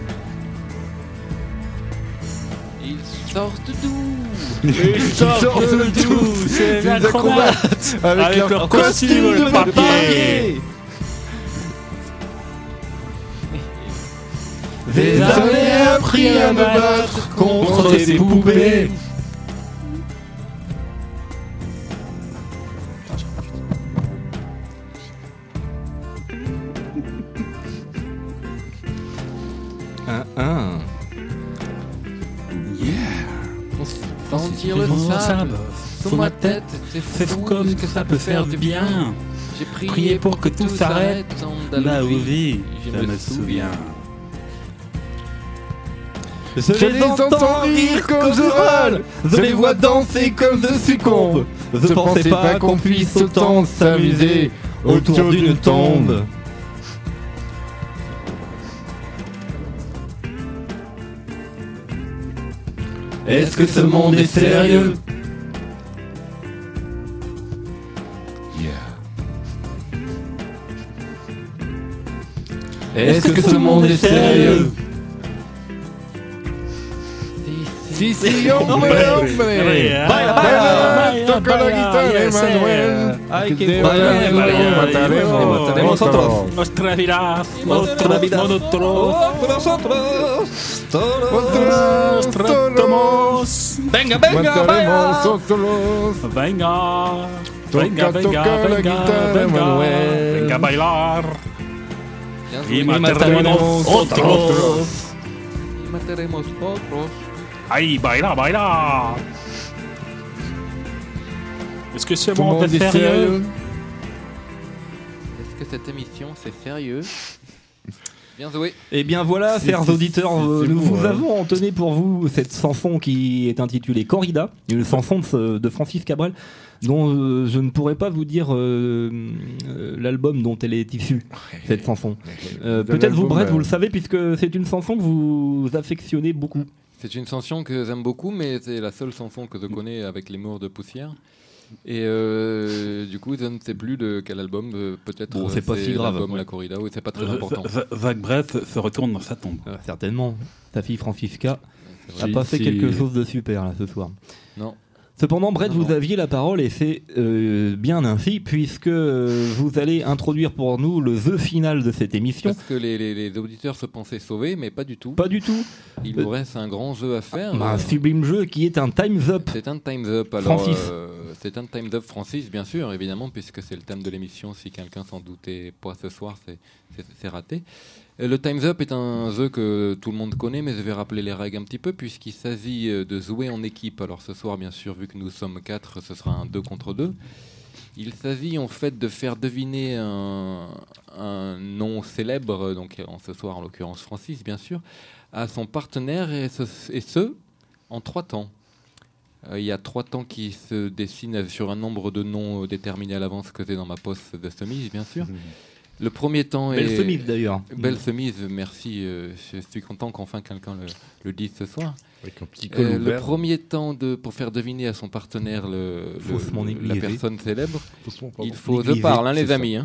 Ils sortent d'où? Ils sortent d'où? C'est des acrobates avec leur costume de papier. Des années appris à me battre contre ces poupées. Un, un. Yeah. Sentir le sable sous ma tête, c'est fou comme que ça peut faire du bien. J'ai prié pour que tout s'arrête. Là où vit, je me souviens. Je les entends rire comme je râle, je les vois danser comme je succombe. Je pensais pas qu'on puisse autant s'amuser autour d'une tombe. Est-ce que ce monde est sérieux? Est-ce que ce monde est sérieux? Si, si, hombre, hombre. Baila, baila, toca la guitarra, Emanuel. Ay, que baila, baila, baila. Nosotros, nuestra vida, nuestra vida, nosotros, nosotros, todos, tratamos. Venga, venga, baila. Venga, venga, venga, venga, venga, venga a bailar. Y mataremos otros. Y mataremos otros. Ay, baila, baila. Est-ce que ce monde est sérieux? Est-ce que cette émission c'est sérieux? Bien joué. Et bien voilà, C'est- chers c'est- auditeurs, c'est- c'est nous beau, vous hein. avons entonné pour vous cette chanson qui est intitulée Corrida, une chanson de, ce- de Francis Cabrel, dont euh, je ne pourrais pas vous dire euh, euh, l'album dont elle est issue, cette chanson. Euh, D'un Peut-être vous, album, Brett, euh, vous le savez, puisque c'est une chanson que vous affectionnez beaucoup. C'est une chanson que j'aime beaucoup, mais c'est la seule chanson que je connais avec les morts de poussière. Et euh, du coup, je ne sais plus de quel album, euh, peut-être Bon, c'est euh, pas si grave. l'album Ouais. La Corrida, oui, c'est pas très Euh, important. Va- Va- Zach Brett se retourne dans sa tombe. Euh, certainement. Sa fille Francisca c'est a vrai. pas fait Si- quelque chose de super là ce soir. Non. Cependant, Brett, Non, vous non. aviez la parole et c'est euh, bien ainsi, puisque euh, vous allez introduire pour nous le The final de cette émission. Parce que les, les- les auditeurs se pensaient sauvés, mais pas du tout. Pas du tout. Il nous reste un grand jeu à faire. Bah, un sublime jeu qui est un Time's Up. C'est un Time's Up. Alors, Francis. euh, c'est un Time's Up Francis, bien sûr, évidemment, puisque c'est le thème de l'émission. Si quelqu'un s'en doutait pas ce soir, c'est- c'est c'est raté. Euh, Le Time's Up est un jeu que tout le monde connaît, mais je vais rappeler les règles un petit peu, puisqu'il s'agit euh, de jouer en équipe. Alors ce soir, bien sûr, vu que nous sommes quatre, ce sera un deux contre deux. Il s'agit en fait de faire deviner un, un nom célèbre, donc en ce soir en l'occurrence Francis, bien sûr, à son partenaire, et ce, et ce en trois temps. Euh, Il y a trois temps qui se dessinent sur un nombre de noms euh, déterminés à l'avance que j'ai dans ma poste de chemise, bien sûr. Le premier temps Belle est... chemise, d'ailleurs. Belle chemise, merci. euh, je suis content qu'enfin quelqu'un le, le dise ce soir. Avec un petit col Euh, le ouvert. premier temps, de, pour faire deviner à son partenaire le, le- Faussement la négligé. personne célèbre, Faussement, pardon. il faut... Je Négligé, parle, hein, c'est les ça. amis. Hein.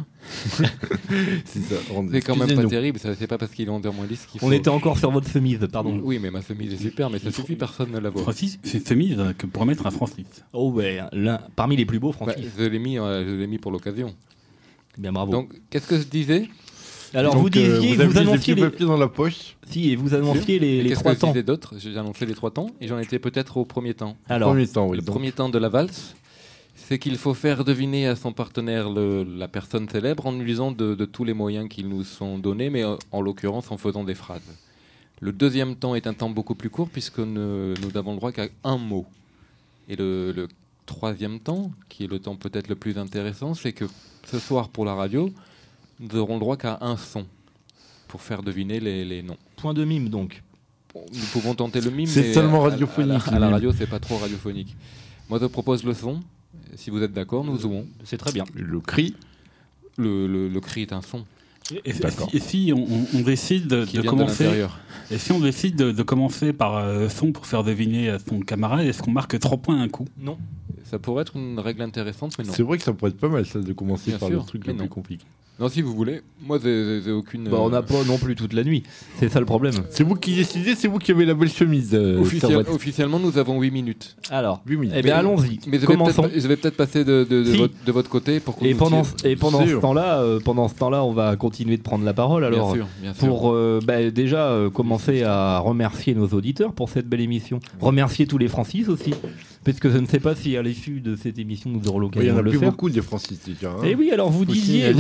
C'est ça, on- C'est quand même pas excusez-nous. terrible, ça, c'est pas parce qu'il est en deux moins dix qu'il faut... On était encore sur votre chemise, pardon. Oui, mais ma chemise est super, mais ça suffit, personne ne la voit. Francis, c'est une chemise que pour mettre un Francis. Oh ouais, l'un parmi les plus beaux, Francis. Bah, je l'ai mis, euh, je l'ai mis pour l'occasion. Bien, bravo. Donc, qu'est-ce que je disais? Alors Donc, vous disiez, euh, vous vous, aviez des annonciez petits les... papiers dans la poche. Si, et vous annonciez les, Et les qu'est-ce trois que je temps. disais d'autres? J'ai annoncé les trois temps, et j'en étais peut-être au premier temps. Alors, Premier temps, oui. Le donc. premier temps de la valse, c'est qu'il faut faire deviner à son partenaire le- la personne célèbre en utilisant de, de tous les moyens qui nous sont donnés, mais euh, en l'occurrence en faisant des phrases. Le deuxième temps est un temps beaucoup plus court puisque ne- nous n'avons le droit qu'à un mot. Et le, le troisième temps, qui est le temps peut-être le plus intéressant, c'est que ce soir pour la radio, nous n'aurons le droit qu'à un son pour faire deviner les, les noms. point de mime donc. Nous pouvons tenter le mime, C'est mais seulement à- à- radiophonique, À, le la, à la mime. radio, c'est pas trop radiophonique. Moi, je propose le son. Si vous êtes d'accord, nous jouons. C'est très bien. Le cri. Le, le, le cri est un son. Et, et- D'accord. et si on, on- on décide de, Qui de vient de commencer, l'intérieur. et si on décide de, de commencer par euh, son pour faire deviner à son camarade, est-ce qu'on marque trois points d'un coup? Non. Ça pourrait être une règle intéressante, mais non. C'est vrai que ça pourrait être pas mal, ça, de commencer Bien par sûr, le truc mais le non. plus compliqué. Non, si vous voulez. Moi, j'ai- j'ai j'ai aucune. Bah, on n'a euh, pas non plus toute la nuit. C'est ça le problème. C'est vous qui décidez, c'est vous qui avez la belle chemise. euh, officiel- Servette. officiellement, nous avons huit minutes. Alors, huit minutes. eh bien allons-y. Mais je vais Commençons. peut-être je vais peut-être passer de, de, de Si. votre, de votre côté pour qu'on Et nous pendant, tire. et pendant ce Sûr. temps-là, euh, pendant ce temps-là, on va continuer de prendre la parole. Alors, Bien sûr, bien sûr. pour euh, bah, déjà euh, commencer à remercier nos auditeurs pour cette belle émission. Remercier tous les Francis aussi, parce que je ne sais pas si à l'issue de cette émission nous aurons Il y l'occasion en de a le plus faire. beaucoup des Francis déjà. hein. Et oui, alors vous Faut disiez, signaler vous, ça, hein.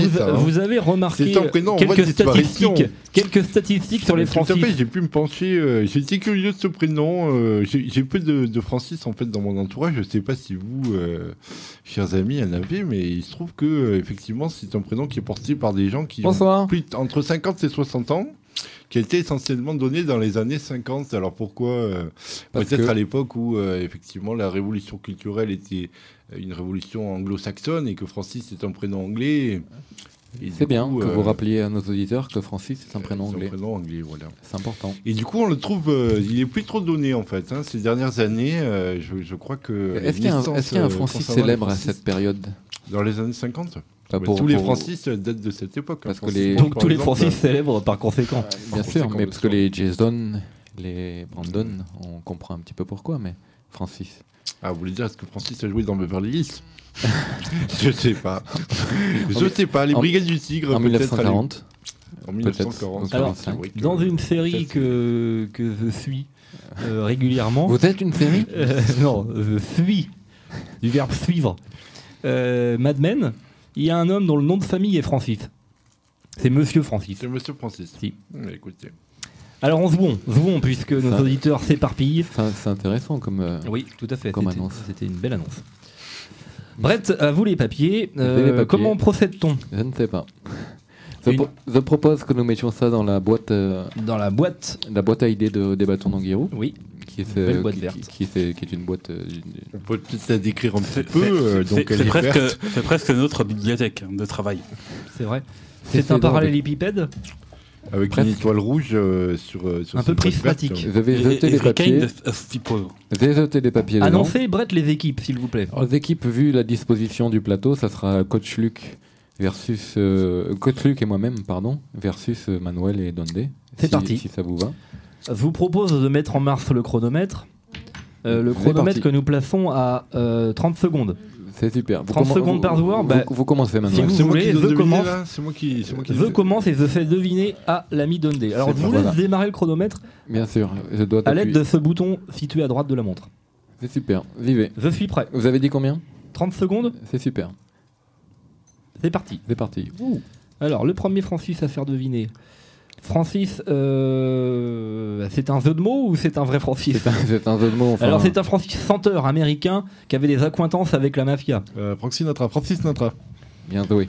Vous avez remarqué C'est un prénom en voie de quelques disparition. statistiques, quelques statistiques sur les Tout à Francis. fait, j'ai pu me pencher. euh, J'étais curieux de ce prénom. euh, J'ai j'ai peu de, de Francis en fait dans mon entourage. Je ne sais pas si vous, euh, chers amis, en avez, mais il se trouve que euh, effectivement, c'est un prénom qui est porté par des gens qui Bonsoir. ont plus, entre cinquante et soixante ans, qui a été essentiellement donné dans les années cinquante. Alors pourquoi euh, Parce Peut-être que- à l'époque où euh, effectivement la révolution culturelle était une révolution anglo-saxonne et que Francis est un prénom anglais. Et C'est du bien coup, que euh, vous rappeliez à nos auditeurs que Francis est un prénom c'est un anglais. prénom anglais, voilà. C'est important. Et du coup, on le trouve, euh, il est plus trop donné en fait. Hein. Ces dernières années, euh, je, je crois que. Est-ce qu'il y a un, est-ce qu'il y a un Francis célèbre à cette période? Dans les années cinquante Bah, Bah, pour- Tous les pour- Francis datent de cette époque. hein. Parce que Francis les... Bond, Donc par tous les exemple, Francis euh, célèbres par conséquent. Bien Par sûr, conséquent, mais bien parce que sûr. les Jason, les Brandon, on comprend un petit peu pourquoi, mais Francis. Ah, vous voulez dire, est-ce que Francis a joué dans Beverly Hills Je sais pas. Je sais pas. Les En- Brigades du Tigre. en peut-être, mille neuf cent quarante. En mille neuf cent quarante. Alors, c'est vrai que- dans une série que, que je suis euh, régulièrement. Vous êtes une série Euh, Non, je suis. Du verbe suivre. Euh, Mad Men, il y a un homme dont le nom de famille est Francis. C'est Monsieur Francis. C'est Monsieur Francis. Si. Mais écoutez. Alors on jouons, jouons puisque nos Ça- auditeurs s'éparpillent. C'est c'est intéressant comme, euh, Oui, tout à fait. comme C'était- annonce. C'était une belle annonce. Brett, à vous les papiers. Vous avez Euh, les papiers. Comment procède-t-on Je ne sais pas. Je, Une- pro- je propose que nous mettions ça dans la boîte, euh, Dans la boîte. la boîte à idées de, des bâtons d'Anguirou. Oui. Qui est, Une belle euh, boîte qui, verte. qui- qui est, qui est une boîte. euh, d'une- On peut peut-être la décrire un petit C'est- peu. c'est- euh, c'est- donc elle c'est est presque, verte. c'est presque notre bibliothèque de travail. C'est vrai. C'est C'est un drôle. parallélépipède. Avec Presque. une étoile rouge euh, sur, euh, sur Un peu cette boîte prismatique. verte. Je vais Et- jeter et- les every papiers. kind of- of people. Je vais jeter les papiers dedans. Annoncez, Brett, les équipes, s'il vous plaît. Alors, les équipes, vu la disposition du plateau, ça sera Coach Luc versus euh, Coach Luc et moi-même, pardon, versus euh, Manuel et Dondé. C'est si- parti. Si ça vous va. Je vous propose de mettre en marche le chronomètre. Euh, le C'est chronomètre parti. que nous plaçons à euh, trente secondes. C'est super. Vous trente commen- secondes vous- par joueur. Vous, bah, vous commencez maintenant. si vous C'est moi voulez, qui dois je deviner, commence. là. C'est moi qui. C'est moi qui. Je commence et je fais deviner à l'ami Dondé. Alors je C'est vous pas- laisse voilà. démarrer le chronomètre Bien sûr, je dois à l'aide t'appuyer. de ce bouton situé à droite de la montre. C'est super. Vivez. Je suis prêt. Vous avez dit combien? trente secondes, C'est super. c'est parti. C'est parti. Alors, le premier Francis à faire deviner. Francis, euh, c'est un jeu de mots ou c'est un vrai Francis? C'est un, c'est un jeu de mots. Enfin, Alors, c'est un Francis chanteur américain qui avait des accointances avec la mafia. Euh, Francis Sinatra, Francis Sinatra. Bien joué.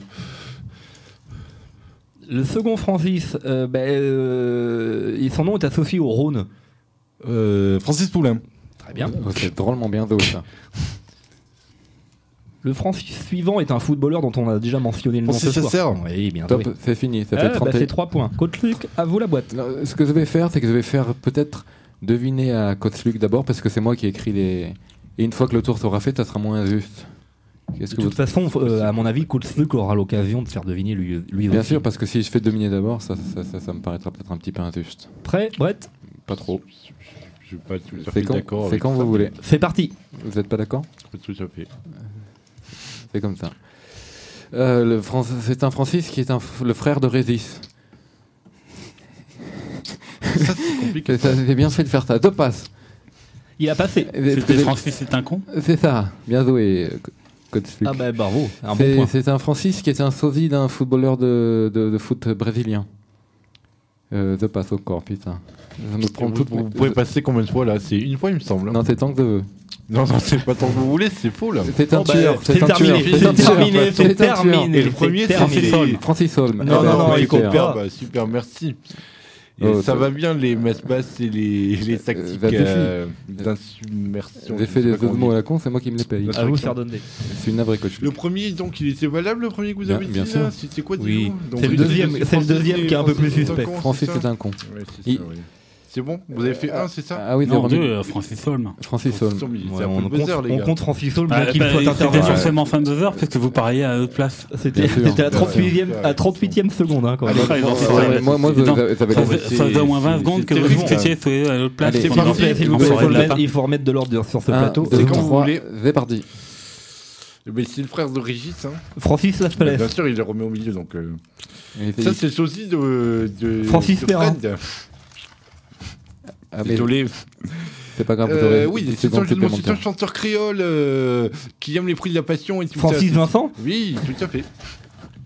Le second Francis, euh, ben, euh, et son nom est associé au Rhône. Euh, Francis Poulain. Très bien. Oh, c'est drôlement bien joué ça. Le Francis suivant est un footballeur dont on a déjà mentionné le nom Francis ce soir. Chasser. Oui, bien Top, joué. c'est fini. Ça Ah, fait bah, trente. c'est trois points. Coach Luc, à vous la boîte. Non, ce que je vais faire, c'est que je vais faire peut-être deviner à Coach Luc d'abord, parce que c'est moi qui ai écrit les. Et une fois que le tour sera fait, ça sera moins juste. Qu'est-ce De que toute vous... façon, euh, à mon avis, Coach Luc aura l'occasion de faire deviner lui, lui Bien aussi. sûr, parce que si je fais deviner d'abord, ça, ça, ça, ça me paraîtra peut-être un petit peu injuste. Prêt, Brett? Pas trop. Je suis pas tout à C'est fait quand, d'accord. c'est avec quand ça. vous voulez. C'est parti. Vous n'êtes pas d'accord? Pas tout à fait. C'est comme ça. Euh, le Fran- c'est un Francis qui est un f- le frère de Régis. Ça, c'est compliqué. Ça, J'ai bien fait de faire ça. Deux passes. Il a passé. C'était Francis, c'est un con. C'est ça. Bien joué, co- coach Luc. Ah bah bravo, un bon C'est point. c'est un Francis qui est un sosie d'un footballeur de, de, de foot brésilien. Euh, je passe encore, putain. Ça me prend Vous, toute vous pouvez passer combien de fois là? C'est une fois, il me semble. Non, c'est tant que je veux. Non, non, c'est pas tant que vous voulez, c'est faux là. C'est un Oh, bah, tueur. c'est un terminé, tueur, c'est un tueur. terminé, c'est C'est un tueur. terminé. Et le premier, c'est c'est terminé. Francis Francis Holm. Non, non, non, il compte super, pas. bah, super, merci. Et Oh, ça ça- va bien les messes basses et les, les tactiques bah, euh, d'insubmersion. J'ai fait je sais des pas jeux de comment mots on à dit. la con, c'est moi qui me les paye. À vous de faire donner. Je suis une navré coach. Le premier, donc, il était valable, le premier que vous Bien- avez dit bien là sûr. C'était quoi, Oui. dis-donc Donc, C'est le Régis, deuxième- c'est le Francis deuxième et qui est un peu plus Francis, suspect. c'est un con, Francis c'est est ça un con. Ouais, c'est Il- ça, oui. C'est bon? Vous avez fait un, c'est ça? Ah oui, Non, j'ai deux, remis- euh, Francis Holm. Francis Holm. Ouais, C'est un on, peu le buzzer, compte, les on gars. compte Francis Holm Ah, bien qu'il bah, faut C'était intervenir. forcément fin de deux heures, parce que vous pariez à notre place. C'était Bien sûr. c'était à Ouais, trente-huitième ouais, à trente-huitième seconde. Hein, quand même. Ah, ils ont Ouais, fait ouais, ça. moi, moi, Ils ont- j'avais- j'avais Ça compris. faisait- ça faisait au moins vingt c'est- secondes que c'est vous terrible. étiez à l'autre place. Allez, pendant S'il vous que plaît, vous s'il vous en plaît, il ferez faut de le la mettre- part. il faut remettre de l'ordre sur ce Un, plateau. deux, C'est quand vous trois, voulez. c'est parti. Mais c'est le frère de Régis, hein. Francis Laspalès. Bien sûr, il le remet au milieu, donc. euh, Il fait- Ça, c'est le sosie de, de. Francis de Perrin. Fred. Ah, mais Désolé. c'est pas grave, vous Euh, aurez oui, dix c'est un, secondes jeu de mots, c'est un supplémentaires. chanteur créole euh, qui aime les prix de la passion et tout Francis ça. Vincent. Oui, tout à fait.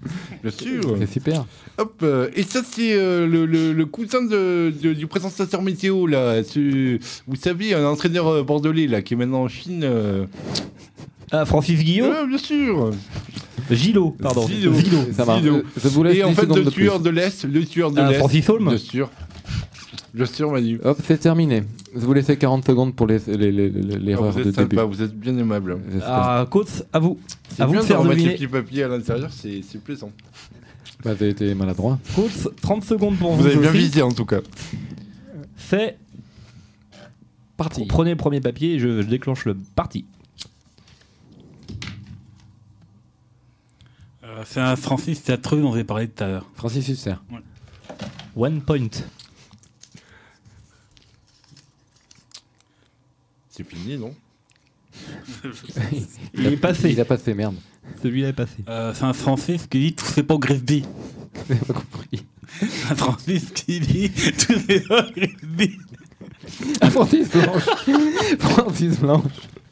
Bien sûr. C'est super. Hop, euh, et ça, c'est euh, le, le, le cousin de, de, du présentateur météo, là. Ce, vous savez, un entraîneur euh, bordelais, là, qui est maintenant en Chine. Euh... Ah, Francis Guillot Ouais, bien sûr. Gillot, pardon. Gillot. Gillot. Ça marche. Gillot. Je vous laisse Et en dix fait, secondes le de tueur plus. de l'Est, le tueur de Ah, l'Est. Francis Holm. Bien sûr. Bien sûr, Manu. Hop, c'est terminé. Je vous laisse quarante secondes pour les, les, les, les- l'erreur Ah, vous de êtes sympa, début. vous êtes bien aimable. Ah, Coates, à vous. C'est À vous bien de faire de remettre les deviner. petits papiers à l'intérieur, c'est c'est plaisant. Bah, t'as été maladroit. Coates, trente secondes pour vous. Vous avez bien aussi. visé, en tout cas. C'est parti. Prenez le premier papier et je, je déclenche le parti. Euh, c'est un Francis Teatreux dont j'ai parlé tout à l'heure. Francis Huster. Ouais. One point. C'est fini, non? Il est passé. Il a passé, merde. Celui-là est passé. Euh, c'est un Francis qui dit tout c'est pas Grisby. J'ai pas compris. Un Francis qui dit tout c'est pas Grisby. Ah, Francis Blanche. Francis Blanche.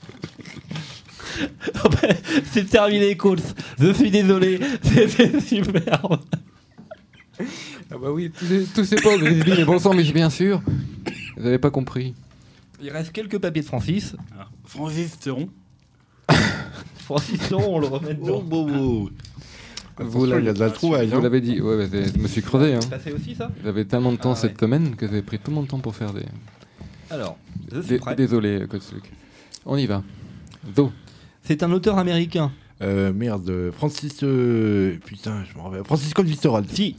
Oh ben, c'est terminé, Coates. Je suis désolé. C'était superbe. Ah bah oui, tout c'est- tout c'est pas Grisby, mais bon sang, mais j'ai bien sûr. Vous avez pas compris. Il reste quelques papiers de Francis. Alors, Francis Theron. Francis Theron, on le remet dedans. Oh, oh, oh. Vous Attention, il y a de la trouvaille. Vous hein. l'avez dit, ouais, ouais, c'est- je me suis creusé. Hein. Passé aussi, ça? J'avais tellement de temps Ah, cette ouais. semaine que j'ai pris tout mon temps pour faire des. Alors, je suis Dé- prêt. Désolé, Kotsuk. On y va. Do. C'est un auteur américain. Euh, merde, Francis. Euh... Putain, je me rappelle. Francis Scott Fitzgerald. Si.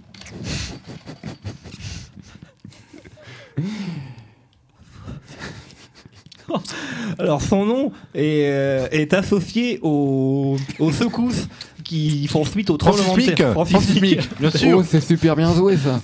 Alors son nom est, euh, est associé aux, aux secousses qui font suite au Francis tremblement de Mick. terre. Francis Mick, bien sûr. Oh, c'est super bien joué ça.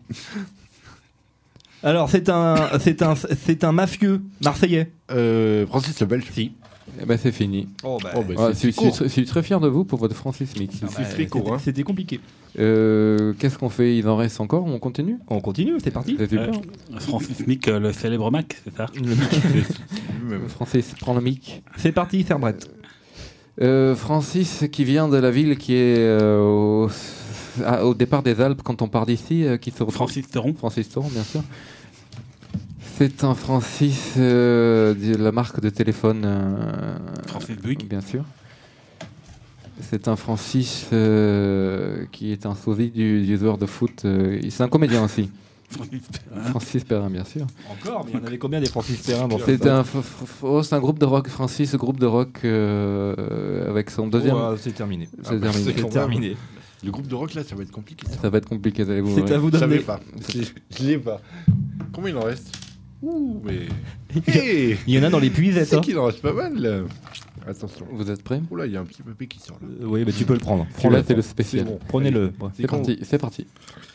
Alors c'est un, c'est un, c'est un mafieux marseillais. Euh, Francis le Belge. Si. Eh ben c'est fini. Oh, bah, Oh, bah, Ah, c'est- je c'est suis- court. je suis très fier de vous pour votre Francis Mick. Ah, bah, très court, c'était- hein. C'était compliqué. Euh, Qu'est-ce qu'on fait? Il en reste encore? On continue? On continue, c'est parti. C'est super. Euh, Francis Mick, euh, le célèbre Mac, c'est ça? Francis, prends le mic. C'est parti, Ferbret. Euh, Francis qui vient de la ville qui est euh, au, à- au départ des Alpes quand on part d'ici, euh, qui se retrouve- Francis Theron. Francis Theron, bien sûr. C'est un Francis euh, de la marque de téléphone. euh, Francis Bouygues. Bien sûr. C'est un Francis euh, qui est un sosie du, du joueur de foot. euh, c'est un comédien aussi. Francis Perrin. Francis Perrin, bien sûr. Encore, mais il y en avait combien des Francis Perrin dans C'est cette un, f- f- oh, c'est un groupe de rock, Francis, groupe de rock euh, avec son deuxième. Oh, c'est terminé. C'est Ah, bah, terminé. c'est C'est terminé. Le groupe de rock là, ça va être compliqué. Ça. Ça va être compliqué d'aller vous C'est voir. à vous Je savais d'amener. pas. Je l'ai- Je l'ai pas. Combien il en reste? Ouh, mais. Hey, Il y en a dans les puisettes. c'est Hein. qu'il en reste pas mal là. Attention. Vous êtes prêts? Oula, il y a un petit papier qui sort là. Euh, oui, bah, tu peux le prendre. Celui-là, Prends-le. c'est le spécial. C'est bon. Prenez-le. Ouais. C'est parti, c'est parti.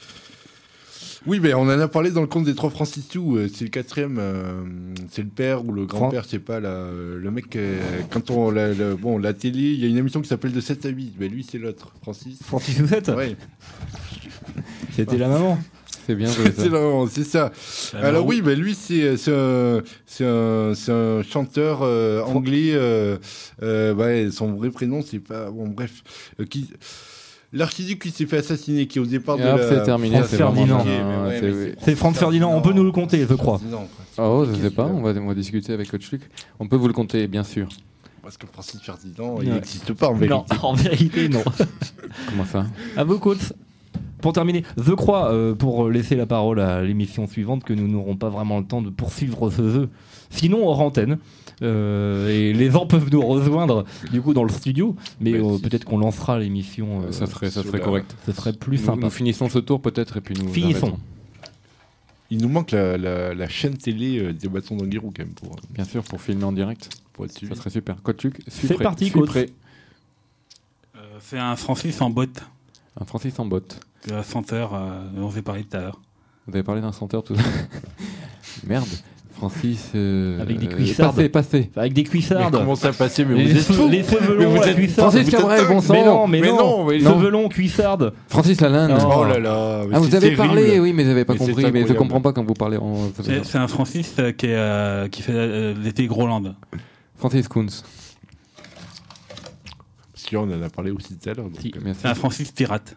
Oui, mais on en a parlé dans le conte des trois Francis tout. euh, C'est le quatrième, euh, c'est le père ou le grand-père, je sais pas. Là, euh, le mec, euh, quand on la, la- bon, la télé, il y a une émission qui s'appelle De sept à huit. Ben lui, c'est l'autre, Francis. Francis Hussette. Ouais. C'était la maman. C'est bien joué, ça. C'est la- c'est ça. Alors oui, ben lui, c'est c'est un, c'est un, c'est un chanteur euh, anglais. Euh, euh, ouais, son vrai prénom, c'est pas bon. Bref, euh, qui l'archiduc qui s'est fait assassiner, qui au départ de Et hop, la c'est terminé, France c'est vraiment Ferdinand. bien, Ok, mais ouais, c'est- mais oui. C'est Franz Ferdinand. On peut nous le compter, je crois. Ferdinand, quoi. C'est Oh, je compliqué, sais pas, celui-là. on va, on va discuter avec Coach Luc. On peut vous le compter, bien sûr. Parce que Francis Ferdinand, il Ouais. n'existe pas en vérité. Non, en vérité, non. Comment ça? À vos côtes. Pour terminer, je crois, euh, pour laisser la parole à l'émission suivante, que nous n'aurons pas vraiment le temps de poursuivre ce jeu. Sinon, hors antenne. Euh, et les gens peuvent nous rejoindre du coup dans le studio, mais Mais euh, si- peut-être qu'on lancera l'émission. euh, Ça serait, ça sur serait la- correct. Ce serait plus Nous, sympa. nous finissons ce tour peut-être et puis nous Finissons. arrêtons. Il nous manque la, la, la chaîne télé euh, des bâtons d'Anguirou quand même pour, euh, Bien sûr, pour filmer en direct. pour être suivi. Ça serait super. Coach Luc, suis C'est prêt. parti, suis coach. prêt. Euh, c'est un Francis en botte. Un Francis en botte. C'est un chanteur euh, dont j'ai parlé tout à l'heure. Vous avez parlé d'un chanteur tout à l'heure. Merde. Francis. euh, Avec des euh, cuissardes. Passez, passez. Avec des Mais cuissardes. comment ça passer? Mais Les vous êtes cheveux- fous. les cheveux Mais longs, vous la êtes- cuissarde. Francis vous êtes Cabrel, dingue. bon sang. Mais non, mais, Mais non. non, mais ils Cheveux longs, cuissardes. Francis Lalanne. Non. Oh là là. mais Ah, vous c'est avez terrible. parlé, oui, mais j'avais pas Mais c'est compris. Mais je incroyable. comprends pas quand vous parlez en. C'est c'est un Francis euh, qui, est, euh, qui fait euh, l'été Groland. Francis Kunz. Parce qu'on en a parlé aussi tout à l'heure. donc, Si. euh, Merci. C'est un Francis pirate.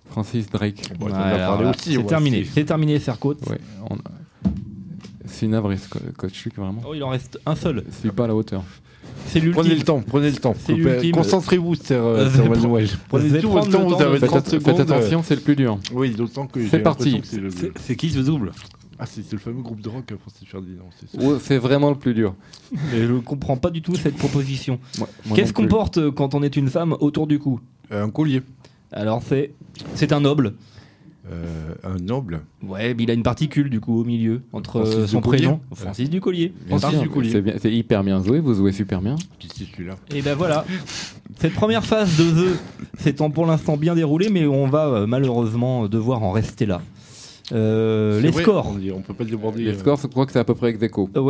Francis Drake. Ouais, alors là, c'est ouais, terminé. c'est- C'est terminé, Sercote. Ouais, on... C'est navré, ce co- coach Luc, vraiment. Oh, il en reste un seul. Je suis pas à la hauteur. C'est l'ultime. Prenez le temps, prenez le temps. C'est l'ultime. Concentrez-vous, Sir, Euh, Sir vous allez Manuel. pre- Prenez vous allez tout prendre le temps, le vous temps avez de- trente Faites- secondes. faites attention, c'est le plus dur. Oui, d'autant que C'est j'ai parti. l'impression que c'est le- C'est qui ce double? Ah, c'est c'est le fameux groupe de rock, Francis Ferdinand. c'est ça. Ouais, c'est vraiment le plus dur. Mais je comprends pas du tout cette proposition. Moi- moi Qu'est-ce non qu'on plus. porte euh, quand on est une femme autour du cou? Un collier. Alors c'est c'est un noble. Euh, un noble. Ouais, mais il a une particule du coup au milieu entre Francis euh, son Ducollier. prénom, Francis Ducollier. Bien Francis sûr, Ducollier. c'est bien- c'est hyper bien joué, vous jouez super bien. Qui c'est celui-là? Et ben voilà. Cette première phase de The s'étant pour l'instant bien déroulée, mais on va euh, malheureusement devoir en rester là. Euh, C'est les vrai, scores. On, dit- on peut pas déborder. Les euh, scores, je crois que c'est à peu près ex aequo. Euh, ouais.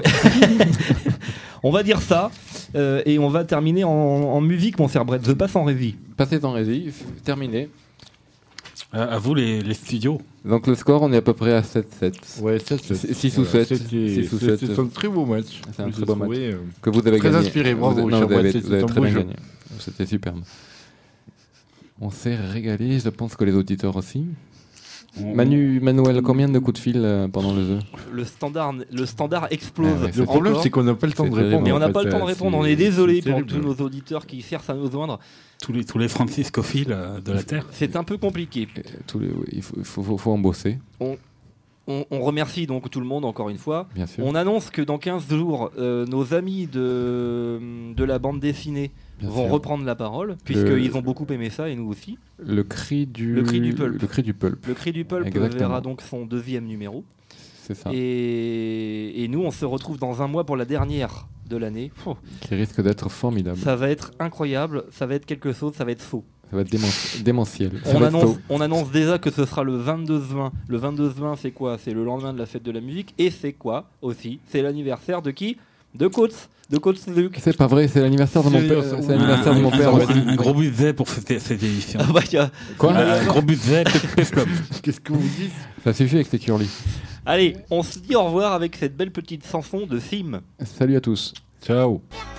On va dire ça euh, et on va terminer en, en musique, mon cher Brett. The passe en régie. Passez en régie, f- terminé. Euh, à vous les, les studios. Donc le score, on est à peu près à sept sept. Ouais, sept sept. six ou Voilà, sept. c'était- six ou c'est- sept. c'est un très beau match. C'est un J'ai très beau match. trouvé, euh, Que vous avez très gagné. inspiré, bravo, Vous, non, cher vous avez, Brett, vous avez c'est un très beau bien jeu. gagné. C'était superbe. On s'est régalé, je pense que les auditeurs aussi. Manu, Manuel, combien de coups de fil euh, pendant le jeu? Le standard, le standard explose. Ah ouais, Le problème, encore. c'est qu'on n'a pas le temps C'est de répondre. Mais on en n'a fait, pas le temps de euh, répondre. On c'est- est désolé c'est pour terrible. tous nos auditeurs qui cherchent à nous joindre. Tous les, tous les Francis Scofield euh, de la Terre. C'est un peu compliqué. Euh, tous les, oui, il faut, il faut, faut, faut en bosser. On, on- on remercie donc tout le monde encore une fois. Bien sûr. On annonce que dans quinze jours, euh, nos amis de, de la bande dessinée Bien vont sûr. reprendre la parole, Le- puisqu'ils ont beaucoup aimé ça et nous aussi. Le cri du, Le cri du pulp. Le cri du pulp. Le Cri du Pulp Exactement. verra donc son deuxième numéro. C'est ça. Et, et nous, on se retrouve dans un mois pour la dernière de l'année. Pouh, Qui risque d'être formidable. Ça va être incroyable, ça va être quelque chose, ça va être faux. Ça va être démen- démentiel. Ça On va être annonce, faux. on annonce déjà que ce sera le vingt-deux juin. Le vingt-deux juin, c'est quoi? C'est le lendemain de la fête de la musique. Et c'est quoi aussi? C'est l'anniversaire de qui? De Coates. De Coates Luc. C'est pas vrai, c'est l'anniversaire de mon C'est père. l'anniversaire- C'est l'anniversaire de mon Un- père. un, aussi. un- un gros budget pour cette, cette édition. Ah bah, y a- Quoi Un gros budget, Pep Club. Qu'est-ce que vous dites? Ça suffit avec tes curly. Allez, on se dit au revoir avec cette belle petite chanson de Sim. Salut à tous. Ciao. Bye.